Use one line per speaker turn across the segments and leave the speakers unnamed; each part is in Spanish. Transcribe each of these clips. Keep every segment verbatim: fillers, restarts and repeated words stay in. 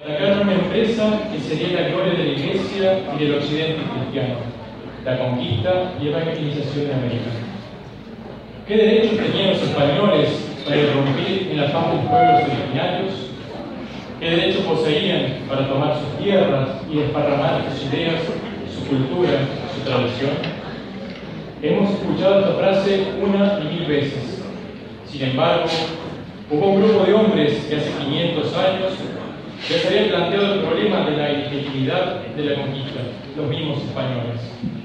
Para acá una empresa que sería la gloria de la Iglesia y del occidente cristiano, la conquista y evangelización de América. ¿Qué derechos tenían los españoles para irrumpir en la paz de los pueblos originarios? ¿Qué derechos poseían para tomar sus tierras y desparramar sus ideas, su cultura, su tradición? Hemos escuchado esta frase una y mil veces. Sin embargo, hubo un grupo de hombres que hace quinientos años ya se habían planteado el problema de la ilegitimidad de la conquista, los mismos españoles.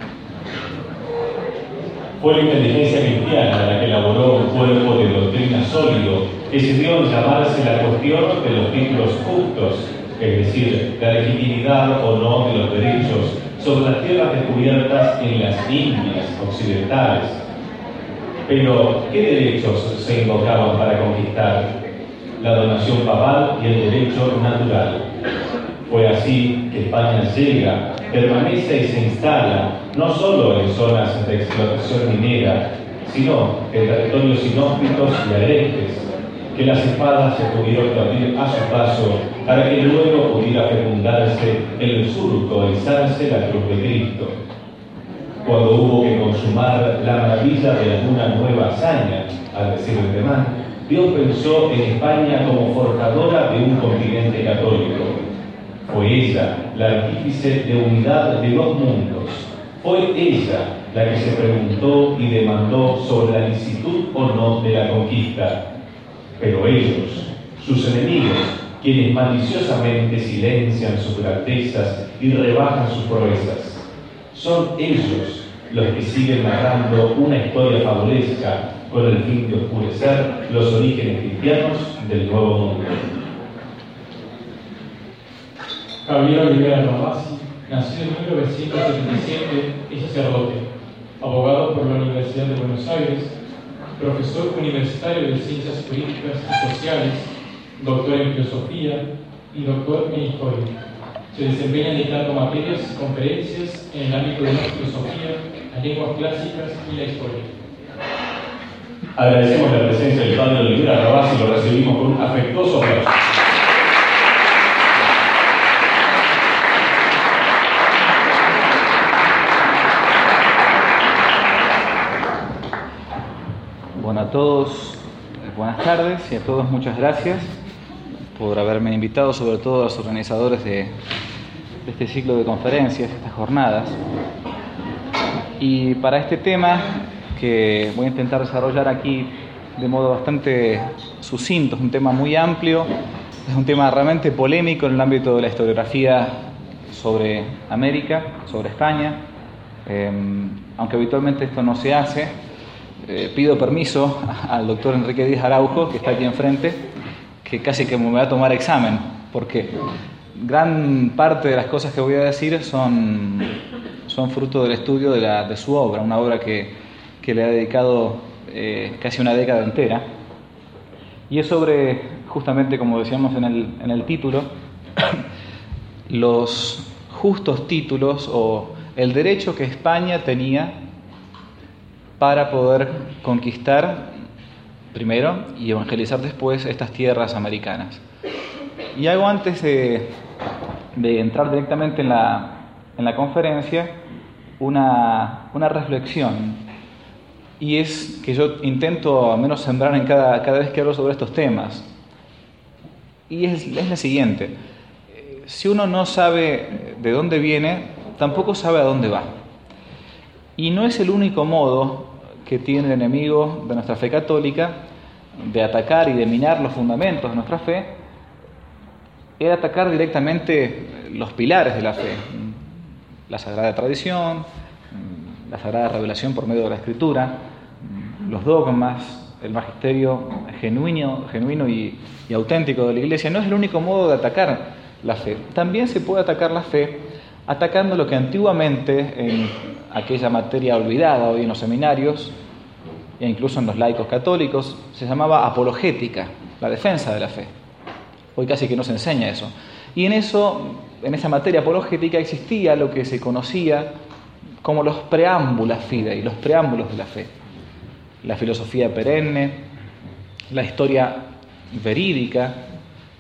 Fue la inteligencia cristiana la que elaboró un cuerpo de doctrina sólido que sirvió en llamarse la cuestión de los títulos justos, es decir, la legitimidad o no de los derechos sobre las tierras descubiertas en las Indias occidentales. Pero, ¿qué derechos se invocaban para conquistar? La donación papal y el derecho natural. Fue así que España llega, permanece y se instala, no solo en zonas de explotación minera, sino en territorios inhóspitos y agrestes, que las espadas se tuvieron que abrir a su paso para que luego pudiera fecundarse el surco, izarse la cruz de Cristo. Cuando hubo que consumar la maravilla de alguna nueva hazaña, al decir el demás, Dios pensó en España como forjadora de un continente católico. Fue ella la artífice de unidad de dos mundos. Fue ella la que se preguntó y demandó sobre la licitud o no de la conquista. Pero ellos, sus enemigos, quienes maliciosamente silencian sus grandezas y rebajan sus proezas, son ellos los que siguen narrando una historia fabulesca con el fin de oscurecer los orígenes cristianos del Nuevo Mundo.
Javier Olivera Ravasi nació en mil novecientos setenta y siete, es sacerdote, abogado por la Universidad de Buenos Aires, profesor universitario de Ciencias Políticas y Sociales, doctor en Filosofía y doctor en Historia. Se desempeña dictando materias y conferencias en el ámbito de la filosofía, las lenguas clásicas y la historia.
Agradecemos la presencia del padre Olivera Ravasi y lo recibimos con un afectuoso aplauso.
Bueno, a todos buenas tardes y a todos muchas gracias por haberme invitado, sobre todo a los organizadores de, de este ciclo de conferencias, estas jornadas. Y para este tema que voy a intentar desarrollar aquí de modo bastante sucinto, es un tema muy amplio, es un tema realmente polémico en el ámbito de la historiografía sobre América, sobre España, eh, aunque habitualmente esto no se hace. Eh, pido permiso al doctor Enrique Díaz Araujo, que está aquí enfrente, que casi que me va a tomar examen, porque gran parte de las cosas que voy a decir son, son fruto del estudio de, la, de su obra, una obra que, que le ha dedicado eh, casi una década entera, y es sobre, justamente como decíamos en el, en el título, los justos títulos o el derecho que España tenía para poder conquistar primero y evangelizar después estas tierras americanas. Y hago antes de, de entrar directamente en la, en la conferencia una, una reflexión, y es que yo intento al menos sembrar en cada, cada vez que hablo sobre estos temas, y es, es la siguiente: si uno no sabe de dónde viene, tampoco sabe a dónde va. Y no es el único modo que tiene el enemigo de nuestra fe católica de atacar y de minar los fundamentos de nuestra fe, es atacar directamente los pilares de la fe, la sagrada tradición, la sagrada revelación por medio de la Escritura, los dogmas, el magisterio genuino, genuino y, y auténtico de la Iglesia. No es el único modo de atacar la fe. También se puede atacar la fe atacando lo que antiguamente en aquella materia olvidada hoy en los seminarios e incluso en los laicos católicos se llamaba apologética, la defensa de la fe. Hoy casi que no se enseña eso. Y en eso, en esa materia apologética existía lo que se conocía como los preámbulos fidei, los preámbulos de la fe. La filosofía perenne, la historia verídica,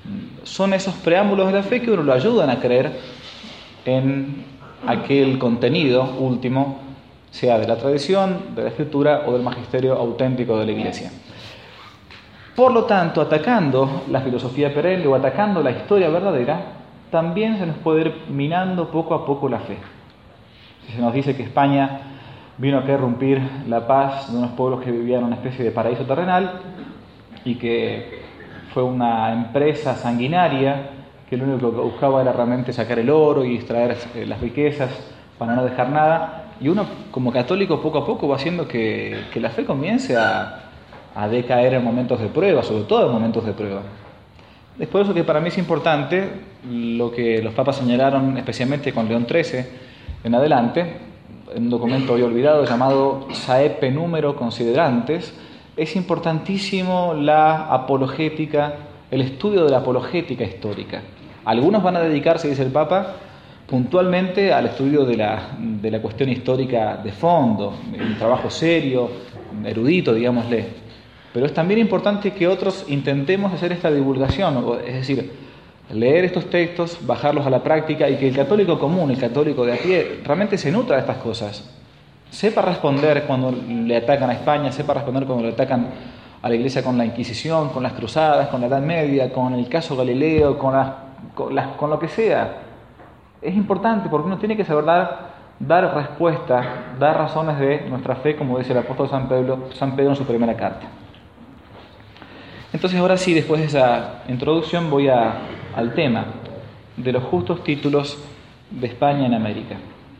son esos preámbulos de la fe que uno lo ayudan a creer en aquel contenido último, sea de la tradición, de la escritura o del magisterio auténtico de la Iglesia. Por lo tanto, atacando la filosofía perenne o atacando la historia verdadera, también se nos puede ir minando poco a poco la fe. Si se nos dice que España vino a irrumpir la paz de unos pueblos que vivían en una especie de paraíso terrenal y que fue una empresa sanguinaria que lo único que buscaba era realmente sacar el oro y extraer las riquezas para no dejar nada, y uno como católico poco a poco va haciendo que, que la fe comience a, a decaer en momentos de prueba, sobre todo en momentos de prueba. Es por eso que para mí es importante lo que los papas señalaron, especialmente con León trece en adelante, en un documento hoy olvidado llamado Saepe Numero Considerantes. Es importantísimo la apologética, el estudio de la apologética histórica. Algunos van a dedicarse, dice el Papa, puntualmente al estudio de la, de la cuestión histórica de fondo, un trabajo serio, erudito, digámosle. Pero es también importante que otros intentemos hacer esta divulgación, es decir, leer estos textos, bajarlos a la práctica y que el católico común, el católico de a pie, realmente se nutra de estas cosas. Sepa responder cuando le atacan a España, sepa responder cuando le atacan a la Iglesia con la Inquisición, con las Cruzadas, con la Edad Media, con el caso Galileo, con, las, con, las, con lo que sea. Es importante porque uno tiene que saber dar, dar respuesta, dar razones de nuestra fe, como dice el apóstol San Pedro, San Pedro en su primera carta. Entonces ahora sí, después de esa introducción, voy a, al tema de los justos títulos de España en América.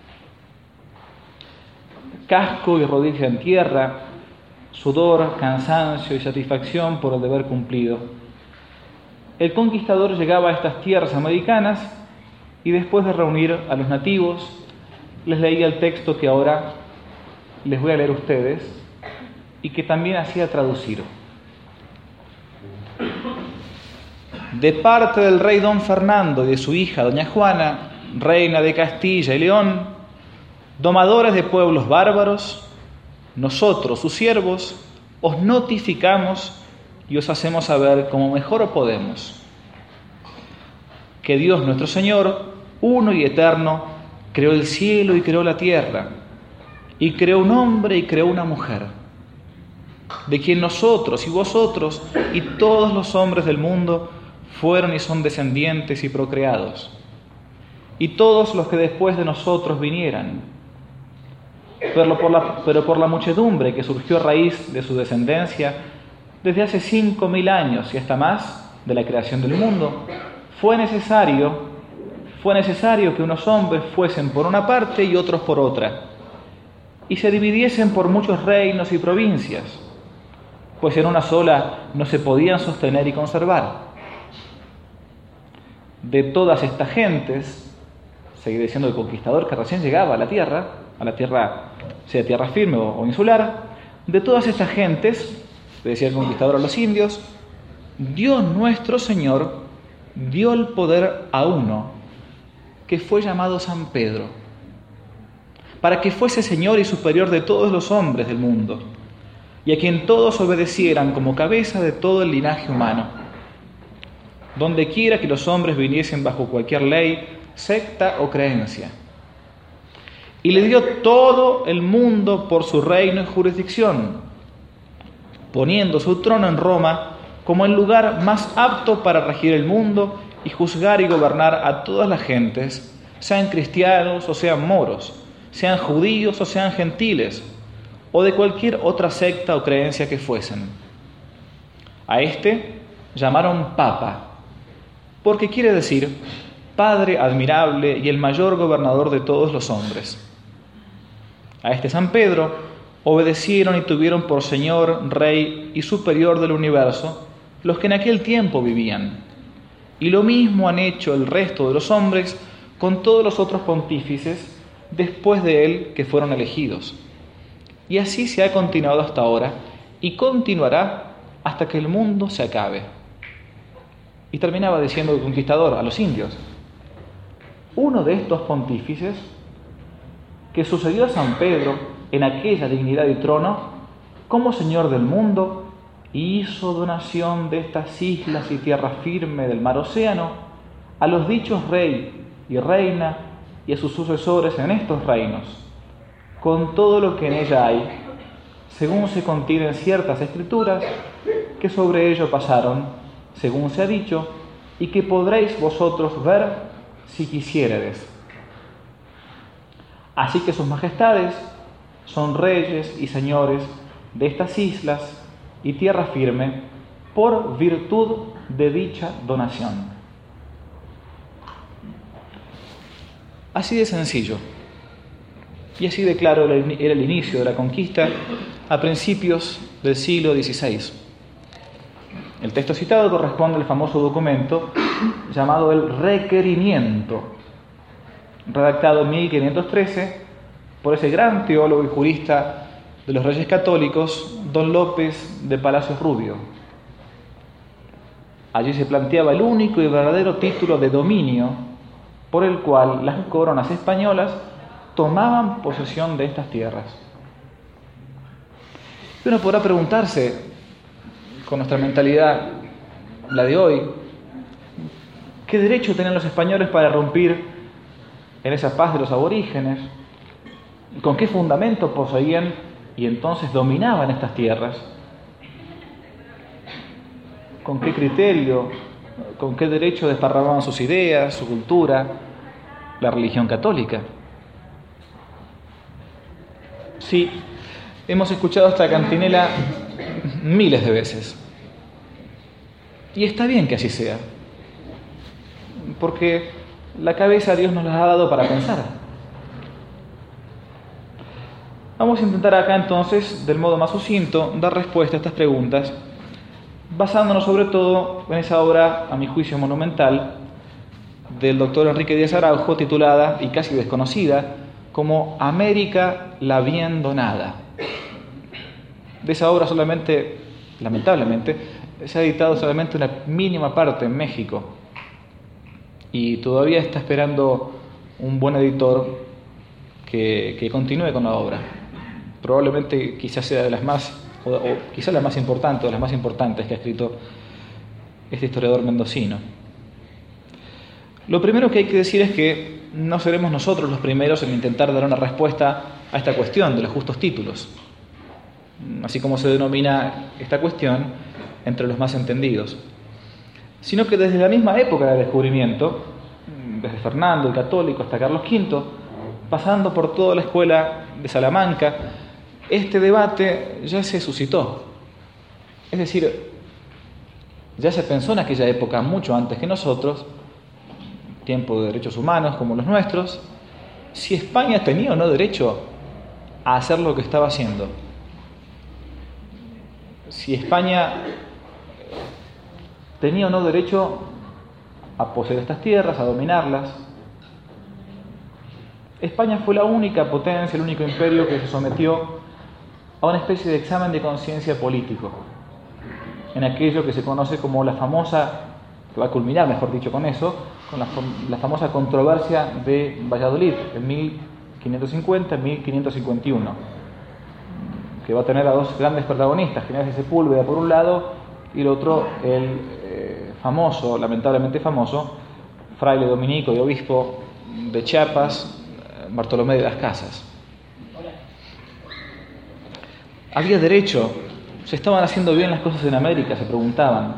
Casco y rodilla en tierra, sudor, cansancio y satisfacción por el deber cumplido. El conquistador llegaba a estas tierras americanas y después de reunir a los nativos, les leía el texto que ahora les voy a leer a ustedes y que también hacía traducir. De parte del rey don Fernando y de su hija doña Juana, reina de Castilla y León, domadores de pueblos bárbaros, nosotros, sus siervos, os notificamos y os hacemos saber como mejor podemos que Dios nuestro Señor, uno y eterno, creó el cielo y creó la tierra, y creó un hombre y creó una mujer, de quien nosotros y vosotros y todos los hombres del mundo fueron y son descendientes y procreados, y todos los que después de nosotros vinieran, pero por la, pero por la muchedumbre que surgió a raíz de su descendencia, desde hace cinco mil años y hasta más de la creación del mundo, fue necesario, fue necesario que unos hombres fuesen por una parte y otros por otra, y se dividiesen por muchos reinos y provincias, pues en una sola no se podían sostener y conservar. De todas estas gentes, seguir diciendo el conquistador que recién llegaba a la tierra, a la tierra, sea tierra firme o, o insular, de todas estas gentes, decía el conquistador a los indios, Dios nuestro Señor dio el poder a uno que fue llamado San Pedro, para que fuese Señor y superior de todos los hombres del mundo, y a quien todos obedecieran como cabeza de todo el linaje humano, donde quiera que los hombres viniesen bajo cualquier ley, secta o creencia. Y le dio todo el mundo por su reino y jurisdicción, poniendo su trono en Roma como el lugar más apto para regir el mundo y juzgar y gobernar a todas las gentes, sean cristianos o sean moros, sean judíos o sean gentiles, o de cualquier otra secta o creencia que fuesen. A este llamaron Papa, porque quiere decir Padre admirable y el mayor gobernador de todos los hombres. A este San Pedro obedecieron y tuvieron por Señor, Rey y Superior del universo los que en aquel tiempo vivían. Y lo mismo han hecho el resto de los hombres con todos los otros pontífices después de él que fueron elegidos. Y así se ha continuado hasta ahora y continuará hasta que el mundo se acabe. Y terminaba diciendo el conquistador a los indios, uno de estos pontífices que sucedió a San Pedro en aquella dignidad y trono como Señor del mundo y hizo donación de estas islas y tierra firme del mar Océano a los dichos rey y reina y a sus sucesores en estos reinos, con todo lo que en ella hay, según se contienen ciertas escrituras que sobre ello pasaron, según se ha dicho, y que podréis vosotros ver si quisiéredes. Así que sus majestades son reyes y señores de estas islas y tierra firme por virtud de dicha donación. Así de sencillo y así de claro era el inicio de la conquista a principios del siglo dieciséis. El texto citado corresponde al famoso documento llamado el Requerimiento, redactado en mil quinientos trece por ese gran teólogo y jurista de los Reyes Católicos, don López de Palacios Rubio. Allí se planteaba el único y verdadero título de dominio por el cual las coronas españolas tomaban posesión de estas tierras. Y uno podrá preguntarse, con nuestra mentalidad, la de hoy, ¿qué derecho tenían los españoles para irrumpir en esa paz de los aborígenes? ¿Con qué fundamento poseían y entonces dominaban estas tierras? ¿Con qué criterio, con qué derecho desparramaban sus ideas, su cultura, la religión católica? Sí, hemos escuchado esta cantinela miles de veces. Y está bien que así sea, porque la cabeza Dios nos la ha dado para pensar. Vamos a intentar acá entonces, del modo más sucinto, dar respuesta a estas preguntas, basándonos sobre todo en esa obra, a mi juicio monumental, del doctor Enrique Díaz Araujo, titulada y casi desconocida como América la bien donada. De esa obra solamente, lamentablemente, se ha editado solamente una mínima parte en México y todavía está esperando un buen editor que, que continúe con la obra. Probablemente quizás sea de las más, o, o quizás la más importante, o de las más importantes que ha escrito este historiador mendocino. Lo primero que hay que decir es que no seremos nosotros los primeros en intentar dar una respuesta a esta cuestión de los justos títulos, así como se denomina esta cuestión entre los más entendidos, sino que desde la misma época del descubrimiento, desde Fernando el Católico hasta Carlos quinto, pasando por toda la escuela de Salamanca, este debate ya se suscitó. Es decir, ya se pensó en aquella época, mucho antes que nosotros, tiempo de derechos humanos como los nuestros, si España tenía o no derecho a hacer lo que estaba haciendo. Si España tenía o no derecho a poseer estas tierras, a dominarlas. España fue la única potencia, el único imperio que se sometió a una especie de examen de conciencia político, en aquello que se conoce como la famosa, que va a culminar, mejor dicho, con eso, con la, la famosa controversia de Valladolid, en mil quinientos cincuenta y mil quinientos cincuenta y uno, que va a tener a dos grandes protagonistas, Ginés de Sepúlveda por un lado, y el otro, el eh, famoso, lamentablemente famoso, fraile dominico y obispo de Chiapas, Bartolomé de las Casas. Había derecho, se estaban haciendo bien las cosas en América, se preguntaban.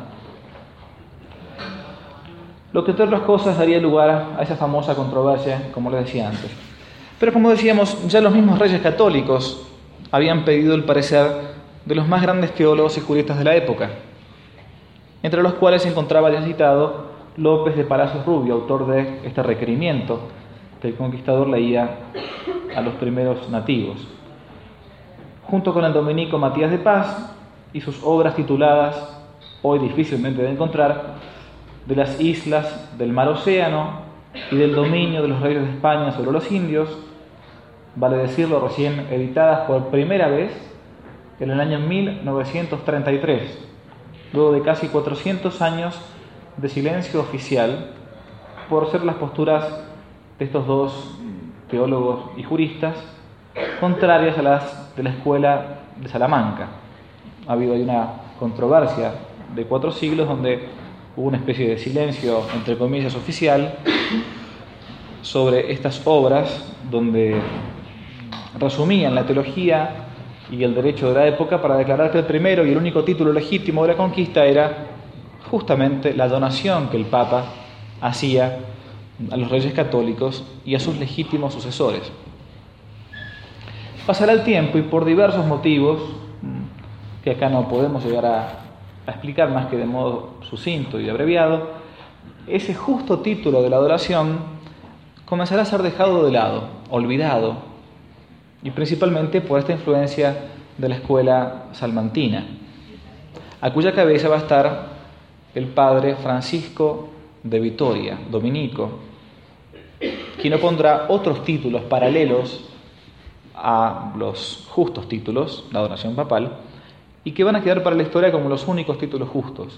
Lo que entre otras cosas daría lugar a esa famosa controversia, como les decía antes. Pero como decíamos, ya los mismos reyes católicos habían pedido el parecer de los más grandes teólogos y juristas de la época, entre los cuales se encontraba ya citado López de Palacios Rubio, autor de este requerimiento que el conquistador leía a los primeros nativos, junto con el dominico Matías de Paz y sus obras tituladas, hoy difícilmente de encontrar, de las islas del mar Océano y del dominio de los reyes de España sobre los indios, vale decirlo, recién editadas por primera vez en el año mil novecientos treinta y tres, luego de casi cuatrocientos años de silencio oficial por ser las posturas de estos dos teólogos y juristas contrarias a las de la escuela de Salamanca. Ha habido ahí una controversia de cuatro siglos donde hubo una especie de silencio, entre comillas, oficial sobre estas obras donde resumían la teología y el derecho de la época para declarar que el primero y el único título legítimo de la conquista era justamente la donación que el Papa hacía a los reyes católicos y a sus legítimos sucesores. Pasará el tiempo y por diversos motivos, que acá no podemos llegar a, a explicar más que de modo sucinto y abreviado, ese justo título de la adoración comenzará a ser dejado de lado, olvidado, y principalmente por esta influencia de la escuela salmantina, a cuya cabeza va a estar el padre Francisco de Vitoria, dominico, quien opondrá otros títulos paralelos a los justos títulos, la adoración papal, y que van a quedar para la historia como los únicos títulos justos.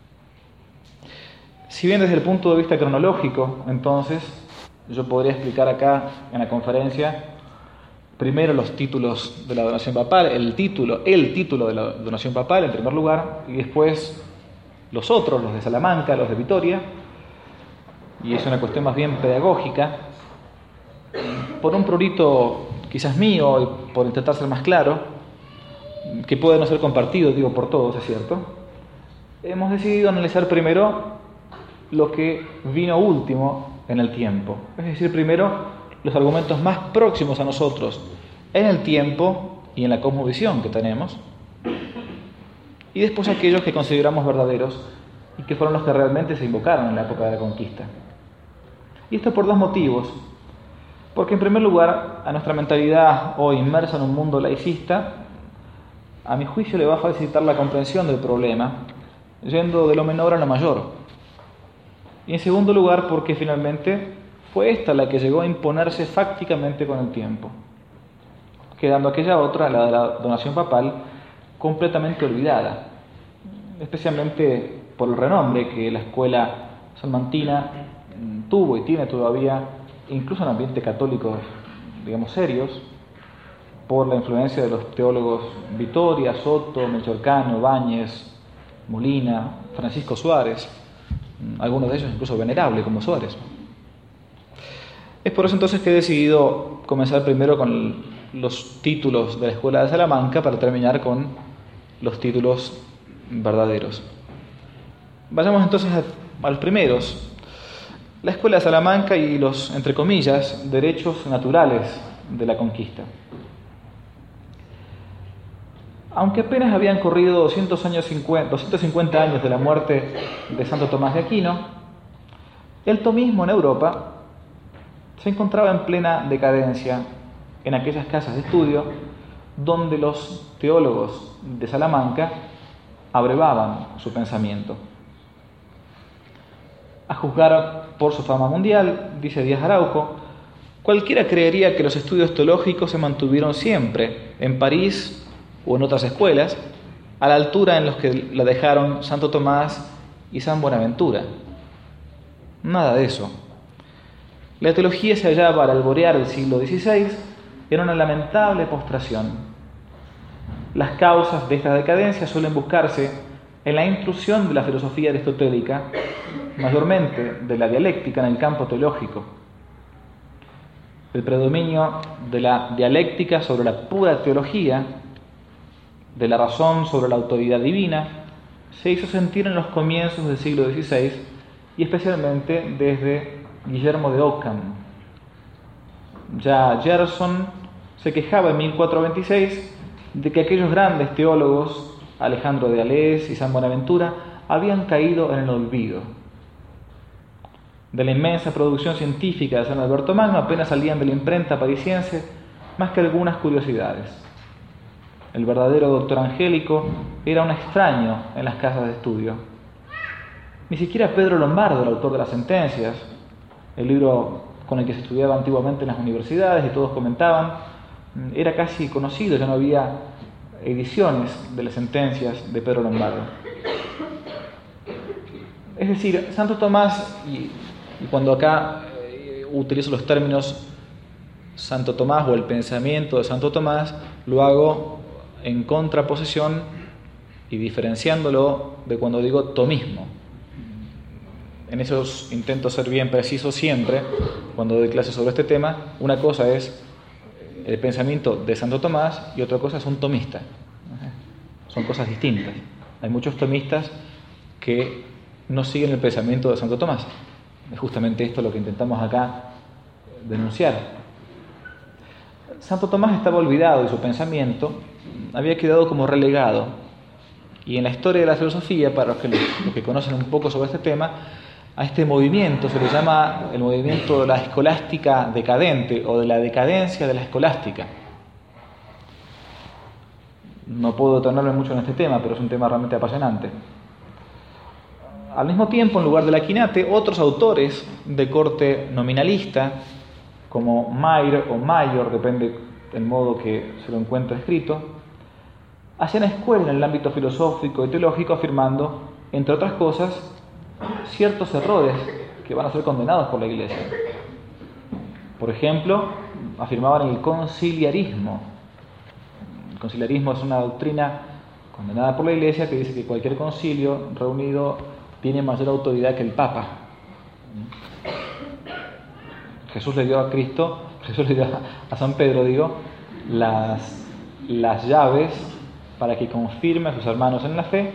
Si bien desde el punto de vista cronológico, entonces, yo podría explicar acá en la conferencia primero los títulos de la donación papal, el título, el título de la donación papal en primer lugar, y después los otros, los de Salamanca, los de Vitoria, y es una cuestión más bien pedagógica, por un prurito quizás mío y por intentar ser más claro, que puede no ser compartido, digo, por todos, es cierto, hemos decidido analizar primero lo que vino último en el tiempo, es decir, primero los argumentos más próximos a nosotros en el tiempo y en la cosmovisión que tenemos, y después aquellos que consideramos verdaderos y que fueron los que realmente se invocaron en la época de la conquista. Y esto por dos motivos. Porque en primer lugar, a nuestra mentalidad hoy inmersa en un mundo laicista, a mi juicio le va a facilitar la comprensión del problema, yendo de lo menor a lo mayor. Y en segundo lugar, porque finalmente fue esta la que llegó a imponerse fácticamente con el tiempo, quedando aquella otra, la de la donación papal, completamente olvidada, especialmente por el renombre que la escuela salmantina tuvo y tiene todavía, incluso en ambientes católicos, digamos, serios, por la influencia de los teólogos Vitoria, Soto, Melchor Cano, Báñez, Molina, Francisco Suárez, algunos de ellos incluso venerables como Suárez. Es por eso entonces que he decidido comenzar primero con los títulos de la Escuela de Salamanca para terminar con los títulos verdaderos. Vayamos entonces a, a los primeros. La Escuela de Salamanca y los, entre comillas, derechos naturales de la conquista. Aunque apenas habían corrido doscientos cincuenta años de la muerte de Santo Tomás de Aquino, el tomismo en Europa se encontraba en plena decadencia en aquellas casas de estudio donde los teólogos de Salamanca abrevaban su pensamiento. A juzgar por su fama mundial, dice Díaz Araujo, cualquiera creería que los estudios teológicos se mantuvieron siempre en París o en otras escuelas, a la altura en los que la dejaron Santo Tomás y San Buenaventura. Nada de eso. La teología se hallaba al alborear del siglo dieciséis en una lamentable postración. Las causas de esta decadencia suelen buscarse en la intrusión de la filosofía aristotélica, mayormente de la dialéctica en el campo teológico. El predominio de la dialéctica sobre la pura teología, de la razón sobre la autoridad divina, se hizo sentir en los comienzos del siglo dieciséis y especialmente desde Guillermo de Ockham. Ya Gerson se quejaba en mil cuatrocientos veintiséis de que aquellos grandes teólogos, Alejandro de Alès y San Buenaventura, habían caído en el olvido. De la inmensa producción científica de San Alberto Magno apenas salían de la imprenta parisiense más que algunas curiosidades. El verdadero doctor angélico era un extraño en las casas de estudio. Ni siquiera Pedro Lombardo, el autor de las Sentencias, el libro con el que se estudiaba antiguamente en las universidades y todos comentaban, era casi conocido, ya no había ediciones de las Sentencias de Pedro Lombardo. Es decir, Santo Tomás, y, y cuando acá eh, utilizo los términos Santo Tomás o el pensamiento de Santo Tomás, lo hago en contraposición y diferenciándolo de cuando digo tomismo. En esos intento ser bien preciso siempre, cuando doy clases sobre este tema, una cosa es el pensamiento de Santo Tomás y otra cosa es un tomista. Son cosas distintas. Hay muchos tomistas que no siguen el pensamiento de Santo Tomás. Es justamente esto lo que intentamos acá denunciar. Santo Tomás estaba olvidado y su pensamiento había quedado como relegado. Y en la historia de la filosofía, para los que, los que conocen un poco sobre este tema, a este movimiento se le llama el movimiento de la escolástica decadente o de la decadencia de la escolástica. No puedo detenerme mucho en este tema, pero es un tema realmente apasionante. Al mismo tiempo, en lugar de la Quinate, otros autores de corte nominalista, como Mayr o Mayor, depende del modo que se lo encuentra escrito, hacían escuela en el ámbito filosófico y teológico, afirmando, entre otras cosas, ciertos errores que van a ser condenados por la Iglesia. Por ejemplo, afirmaban el conciliarismo. El conciliarismo es una doctrina condenada por la Iglesia que dice que cualquier concilio reunido tiene mayor autoridad que el Papa. Jesús le dio a Cristo, Jesús le dio a San Pedro, digo, las, las llaves para que confirme a sus hermanos en la fe,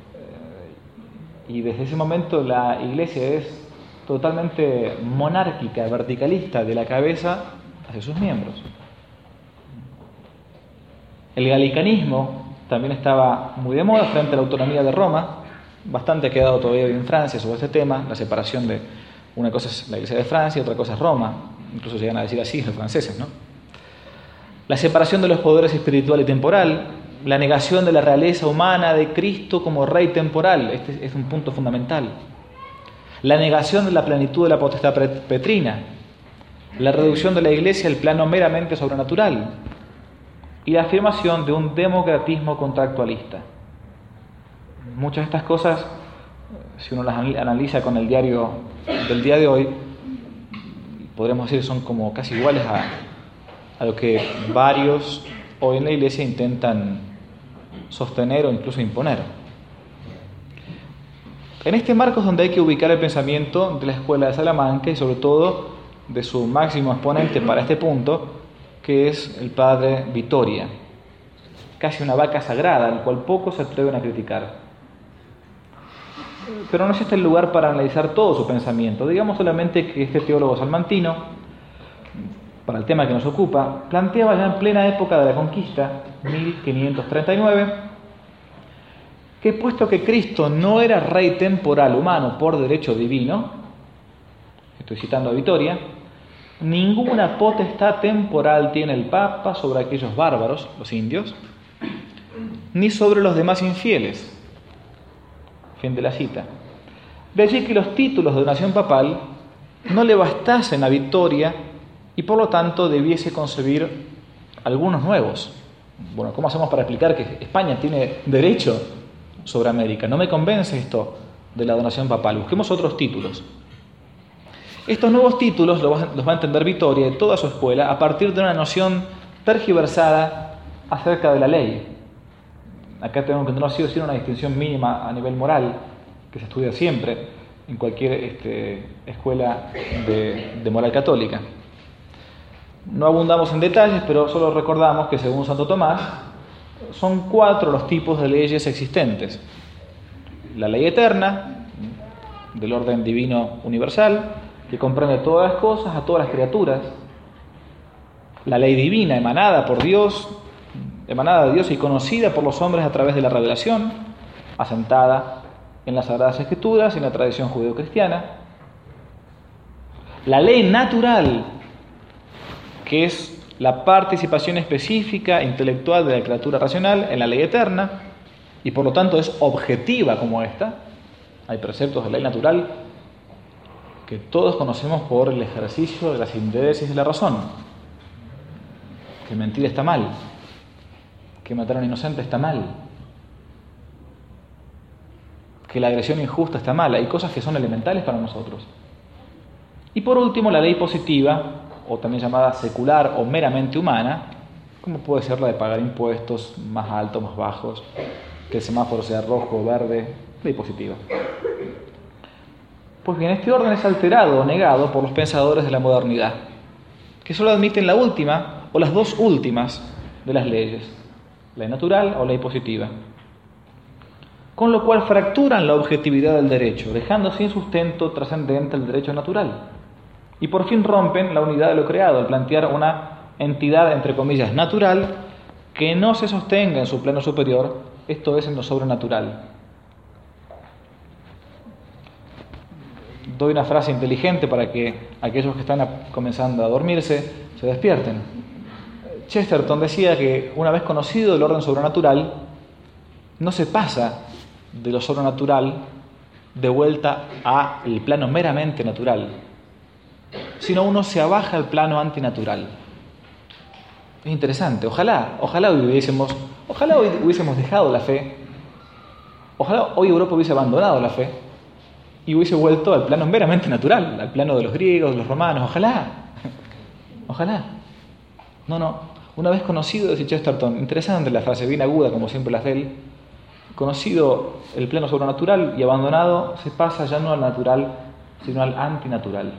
y desde ese momento la Iglesia es totalmente monárquica, verticalista, de la cabeza hacia sus miembros. El galicanismo también estaba muy de moda frente a la autonomía de Roma. Bastante ha quedado todavía en Francia sobre este tema, la separación de una cosa es la Iglesia de Francia y otra cosa es Roma, incluso llegan a decir así los franceses, ¿no? La separación de los poderes espiritual y temporal, la negación de la realeza humana de Cristo como Rey temporal, este es un punto fundamental. La negación de la plenitud de la potestad petrina, la reducción de la Iglesia al plano meramente sobrenatural y la afirmación de un democratismo contractualista. Muchas de estas cosas, si uno las analiza con el diario del día de hoy, podríamos decir son como casi iguales a, a lo que varios hoy en la Iglesia intentan sostener o incluso imponer. En este marco es donde hay que ubicar el pensamiento de la Escuela de Salamanca y sobre todo de su máximo exponente para este punto, que es el padre Vittoria, casi una vaca sagrada, al cual pocos se atreven a criticar. Pero no es este el lugar para analizar todo su pensamiento. Digamos solamente que este teólogo salmantino, para el tema que nos ocupa, planteaba ya en plena época de la conquista, mil quinientos treinta y nueve, que puesto que Cristo no era rey temporal humano por derecho divino, estoy citando a Vittoria, ninguna potestad temporal tiene el Papa sobre aquellos bárbaros, los indios, ni sobre los demás infieles. Fin de la cita. De allí que los títulos de donación papal no le bastasen a Vittoria y por lo tanto debiese concebir algunos nuevos. Bueno, ¿cómo hacemos para explicar que España tiene derecho sobre América? No me convence esto de la donación papal. Busquemos otros títulos. Estos nuevos títulos los va a entender Vittoria y toda su escuela a partir de una noción tergiversada acerca de la ley. Acá tengo que no ha sido decir una distinción mínima a nivel moral, que se estudia siempre en cualquier este, escuela de, de moral católica. No abundamos en detalles, pero solo recordamos que según Santo Tomás, son cuatro los tipos de leyes existentes. La ley eterna, del orden divino universal, que comprende todas las cosas, a todas las criaturas. La ley divina, emanada por Dios, emanada de Dios y conocida por los hombres a través de la revelación, asentada en las Sagradas Escrituras y en la tradición judeocristiana. La ley natural, que es la participación específica intelectual de la criatura racional en la ley eterna, y por lo tanto es objetiva como esta. Hay preceptos de ley natural que todos conocemos por el ejercicio de la síntesis de la razón. Que mentir está mal, que matar a un inocente está mal, que la agresión injusta está mal. Hay cosas que son elementales para nosotros. Y por último, la ley positiva, o también llamada secular o meramente humana, como puede ser la de pagar impuestos más altos, más bajos, que el semáforo sea rojo, verde, ley positiva. Pues bien, este orden es alterado o negado por los pensadores de la modernidad, que solo admiten la última o las dos últimas de las leyes, ley natural o ley positiva, con lo cual fracturan la objetividad del derecho, dejando sin sustento trascendente el derecho natural, y por fin rompen la unidad de lo creado al plantear una entidad, entre comillas, natural, que no se sostenga en su plano superior, esto es, en lo sobrenatural. Doy una frase inteligente para que aquellos que están a, comenzando a dormirse se despierten. Chesterton decía que una vez conocido el orden sobrenatural, no se pasa de lo sobrenatural de vuelta al plano meramente natural, sino uno se abaja al plano antinatural. Es interesante. Ojalá, ojalá hoy hubiésemos, ojalá hoy hubiésemos dejado la fe, ojalá hoy Europa hubiese abandonado la fe y hubiese vuelto al plano meramente natural, al plano de los griegos, de los romanos. Ojalá, ojalá. No, no. Una vez conocido, decía Chesterton, interesante la frase, bien aguda como siempre las de él, conocido el plano sobrenatural y abandonado, se pasa ya no al natural, sino al antinatural.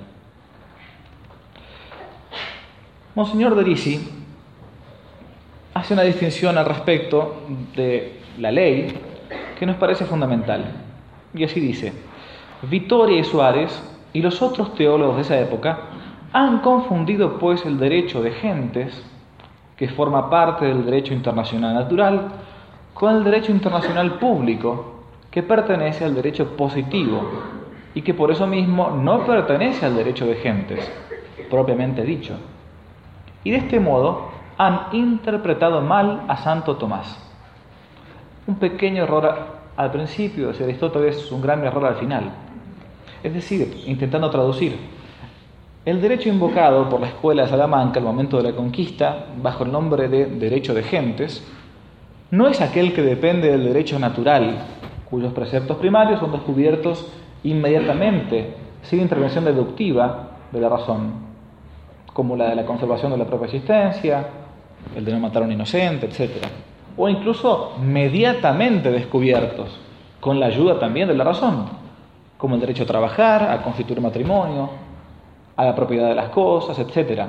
Monseñor Derisi hace una distinción al respecto de la ley que nos parece fundamental. Y así dice: Vittoria y Suárez y los otros teólogos de esa época han confundido pues el derecho de gentes, que forma parte del derecho internacional natural, con el derecho internacional público, que pertenece al derecho positivo y que por eso mismo no pertenece al derecho de gentes, propiamente dicho. Y de este modo han interpretado mal a Santo Tomás. Un pequeño error al principio, decía Aristóteles, un gran error al final. Es decir, intentando traducir, el derecho invocado por la Escuela de Salamanca al momento de la conquista, bajo el nombre de derecho de gentes, no es aquel que depende del derecho natural, cuyos preceptos primarios son descubiertos inmediatamente, sin intervención deductiva de la razón, como la de la conservación de la propia existencia, el de no matar a un inocente, etcétera, o incluso mediatamente descubiertos, con la ayuda también de la razón, como el derecho a trabajar, a constituir matrimonio, a la propiedad de las cosas, etcétera.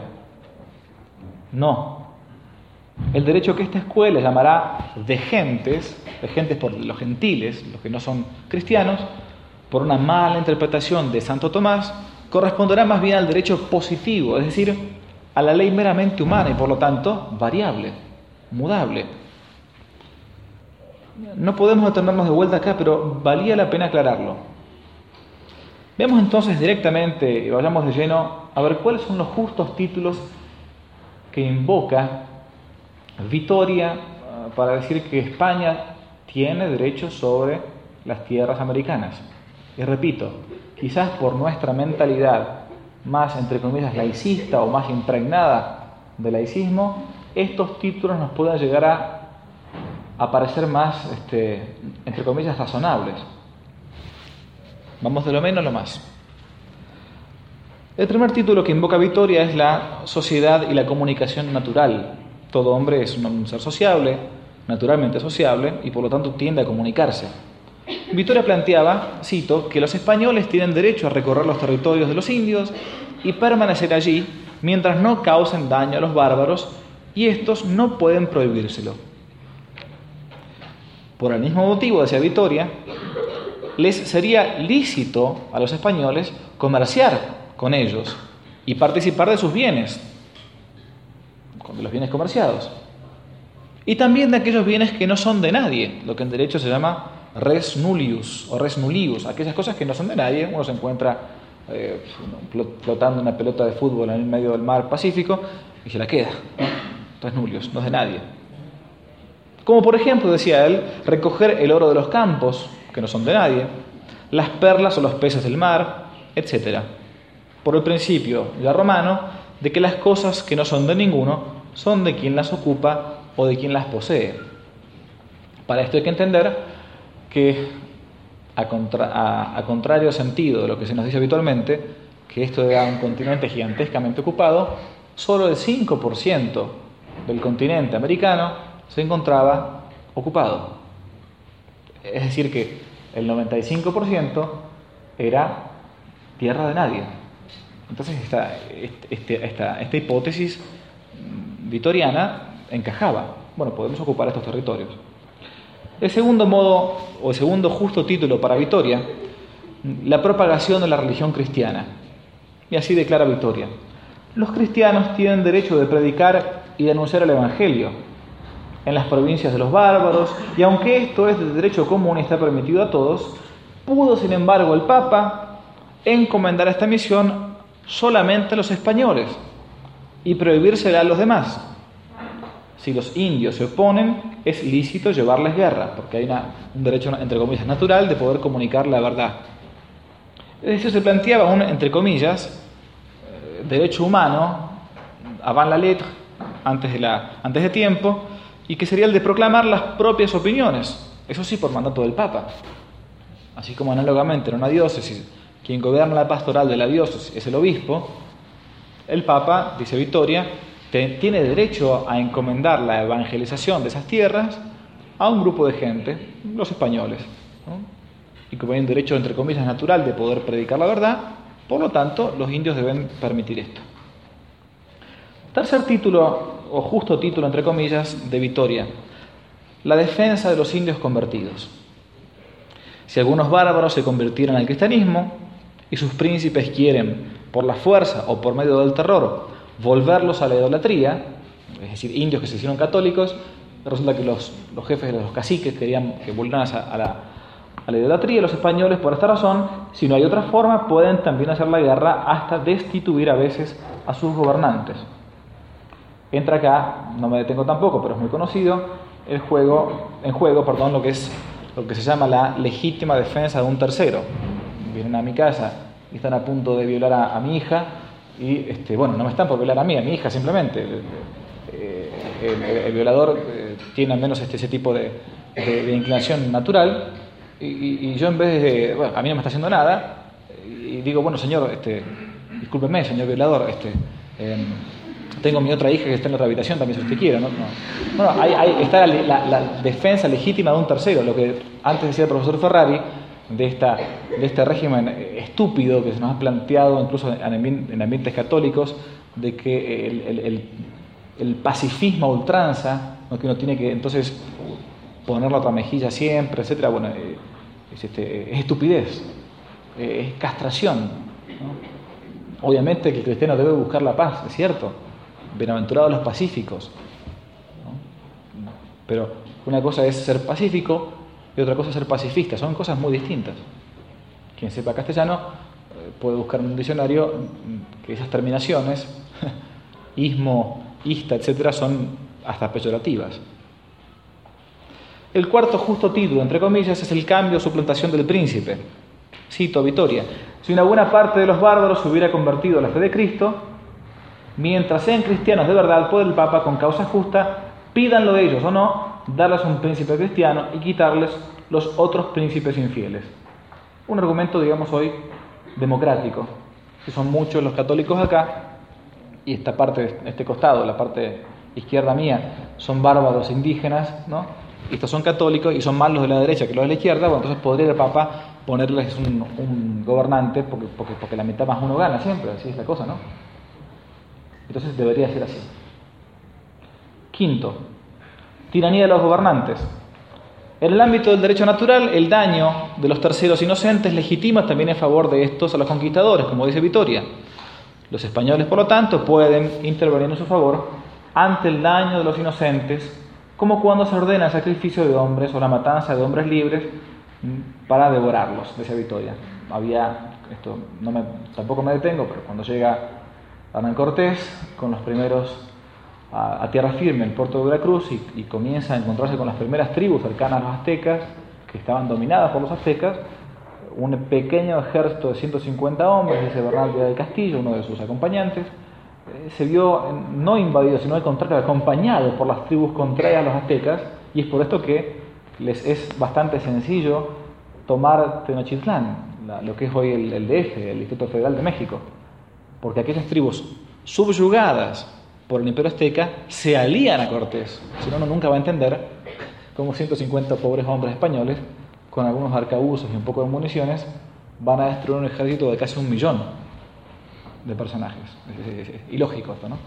No. El derecho que esta escuela llamará de gentes, de gentes por los gentiles, los que no son cristianos, por una mala interpretación de Santo Tomás, corresponderá más bien al derecho positivo, es decir, a la ley meramente humana y por lo tanto variable, mudable. No podemos detenernos de vuelta acá, pero valía la pena aclararlo. Veamos entonces directamente y vayamos de lleno a ver cuáles son los justos títulos que invoca Vittoria para decir que España tiene derechos sobre las tierras americanas. Y repito, quizás por nuestra mentalidad más, entre comillas, laicista o más impregnada de laicismo, estos títulos nos puedan llegar a, a parecer más, este, entre comillas, razonables. Vamos de lo menos a lo más. El primer título que invoca Vittoria es la sociedad y la comunicación natural. Todo hombre es un ser sociable, naturalmente sociable, y por lo tanto tiende a comunicarse. Vittoria planteaba, cito, que los españoles tienen derecho a recorrer los territorios de los indios y permanecer allí mientras no causen daño a los bárbaros, y estos no pueden prohibírselo. Por el mismo motivo, decía Vittoria, les sería lícito a los españoles comerciar con ellos y participar de sus bienes, de los bienes comerciados, y también de aquellos bienes que no son de nadie, lo que en derecho se llama res nullius o res nullius, aquellas cosas que no son de nadie. Uno se encuentra eh, flotando una pelota de fútbol en el medio del mar Pacífico y se la queda, ¿no? Res nullius, no es de nadie. Como por ejemplo, decía él, recoger el oro de los campos, que no son de nadie, las perlas o los peces del mar, etcétera. Por el principio ya romano de que las cosas que no son de ninguno son de quien las ocupa o de quien las posee. Para esto hay que entender que, a, contra, a, a contrario sentido de lo que se nos dice habitualmente, que esto era un continente gigantescamente ocupado, solo el cinco por ciento del continente americano se encontraba ocupado. Es decir, que el noventa y cinco por ciento era tierra de nadie. Entonces esta, este, esta, esta hipótesis vitoriana encajaba. Bueno, podemos ocupar estos territorios. El segundo modo, o el segundo justo título para Vitoria, la propagación de la religión cristiana. Y así declara Vitoria: los cristianos tienen derecho de predicar y de anunciar el Evangelio en las provincias de los bárbaros, y aunque esto es de derecho común y está permitido a todos, pudo sin embargo el Papa encomendar esta misión solamente a los españoles y prohibírsela a los demás. Si los indios se oponen, es lícito llevarles guerra, porque hay una, un derecho, entre comillas, natural de poder comunicar la verdad. Es decir, se planteaba un, entre comillas, derecho humano, avant la lettre, antes de, la, antes de tiempo, y que sería el de proclamar las propias opiniones, eso sí por mandato del Papa. Así como análogamente en una diócesis, quien gobierna la pastoral de la diócesis es el obispo, el Papa, dice Vitoria, te, tiene derecho a encomendar la evangelización de esas tierras a un grupo de gente, los españoles, ¿no? Y como hay un derecho, entre comillas, natural de poder predicar la verdad, por lo tanto, los indios deben permitir esto. Tercer título, o justo título, entre comillas, de Vitoria: la defensa de los indios convertidos. Si algunos bárbaros se convirtieran al cristianismo y sus príncipes quieren, por la fuerza o por medio del terror, volverlos a la idolatría, es decir, indios que se hicieron católicos, resulta que los, los jefes de los caciques querían que volvieran a, a, la, a la idolatría, los españoles, por esta razón, si no hay otra forma, pueden también hacer la guerra hasta destituir a veces a sus gobernantes. Entra acá, no me detengo tampoco, pero es muy conocido, el juego, en juego perdón, lo que es lo que se llama la legítima defensa de un tercero. Vienen a mi casa y están a punto de violar a, a mi hija, y este, bueno, no me están por violar a mí, a mi hija simplemente. El, el, el, el violador eh, tiene al menos este, ese tipo de, de, de inclinación natural, y, y, y yo en vez de, bueno, a mí no me está haciendo nada, y digo, bueno, señor, este, discúlpeme, señor violador, este, eh, tengo mi otra hija que está en la otra habitación también, si usted quiere, ¿no? no. Bueno, hay, hay, está la, la, la defensa legítima de un tercero, lo que antes decía el profesor Ferrari, de, esta, de este régimen estúpido que se nos ha planteado incluso en, en ambientes católicos, de que el, el, el, el pacifismo a ultranza, ¿no? Que uno tiene que entonces poner la otra mejilla siempre, etcétera. Bueno, eh, es, este, es estupidez, eh, es castración, ¿no? Obviamente que el cristiano debe buscar la paz, es cierto. Bienaventurados los pacíficos, ¿no? Pero una cosa es ser pacífico y otra cosa es ser pacifista, son cosas muy distintas. Quien sepa castellano puede buscar en un diccionario que esas terminaciones, ismo, ista, etcétera, son hasta peyorativas. El cuarto justo título, entre comillas, es el cambio o suplantación del príncipe. Cito a Vitoria: si una buena parte de los bárbaros se hubiera convertido a la fe de Cristo, mientras sean cristianos de verdad, puede el Papa, con causa justa, pídanlo ellos o no, darles un príncipe cristiano y quitarles los otros príncipes infieles. Un argumento, digamos hoy, democrático. Que son muchos los católicos acá, y esta parte, este costado, la parte izquierda mía, son bárbaros indígenas, ¿no? Y estos son católicos y son más los de la derecha que los de la izquierda. Bueno, entonces podría el Papa ponerles un, un gobernante, porque, porque, porque la mitad más uno gana siempre, así es la cosa, ¿no? Entonces debería ser así. Quinto, tiranía de los gobernantes. En el ámbito del derecho natural, el daño de los terceros inocentes legitima también en favor de estos a los conquistadores, como dice Vitoria. Los españoles, por lo tanto, pueden intervenir en su favor ante el daño de los inocentes, como cuando se ordena el sacrificio de hombres o la matanza de hombres libres para devorarlos, decía Vitoria. Había, esto no me, tampoco me detengo, pero cuando llega Hernán Cortés con los primeros a, a tierra firme, en el puerto de Veracruz, y, y comienza a encontrarse con las primeras tribus cercanas a los aztecas, que estaban dominadas por los aztecas, un pequeño ejército de ciento cincuenta hombres, dice Bernal Díaz del Castillo, uno de sus acompañantes, eh, se vio no invadido, sino al contrario, acompañado por las tribus contrarias a los aztecas, y es por esto que les es bastante sencillo tomar Tenochtitlán, la, lo que es hoy el, el D F, el Distrito Federal de México, porque aquellas tribus subyugadas por el Imperio Azteca se alían a Cortés. Si no, uno nunca va a entender cómo ciento cincuenta pobres hombres españoles con algunos arcabuces y un poco de municiones, van a destruir un ejército de casi un millón de personajes. Es, es, es ilógico esto, ¿no?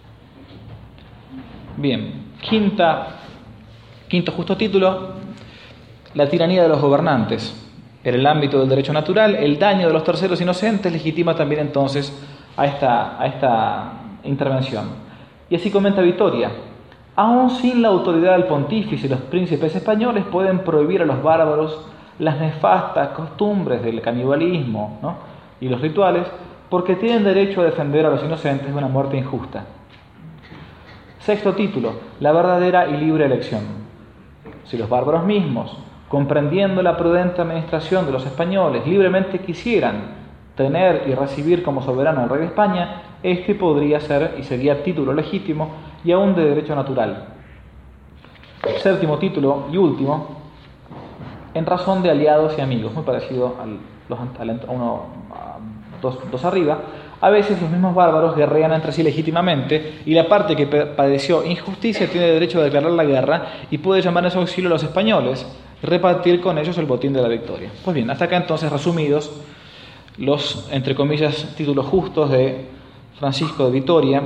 Bien, quinta, quinto justo título, la tiranía de los gobernantes. En el ámbito del derecho natural, el daño de los terceros inocentes legitima también entonces a esta, a esta intervención. Y así comenta Vitoria: aún sin la autoridad del pontífice, los príncipes españoles pueden prohibir a los bárbaros las nefastas costumbres del canibalismo, ¿no?, y los rituales, porque tienen derecho a defender a los inocentes de una muerte injusta. Sexto título, la verdadera y libre elección. Si los bárbaros mismos, comprendiendo la prudente administración de los españoles, libremente quisieran tener y recibir como soberano al rey de España, este podría ser y sería título legítimo y aún de derecho natural. Séptimo título y último, en razón de aliados y amigos, muy parecido al, los, a uno, a dos, dos arriba. A veces los mismos bárbaros guerrean entre sí legítimamente y la parte que padeció injusticia tiene derecho a declarar la guerra y puede llamar a su auxilio a los españoles y repartir con ellos el botín de la victoria. Pues bien, hasta acá entonces resumidos los, entre comillas, títulos justos de Francisco de Vitoria,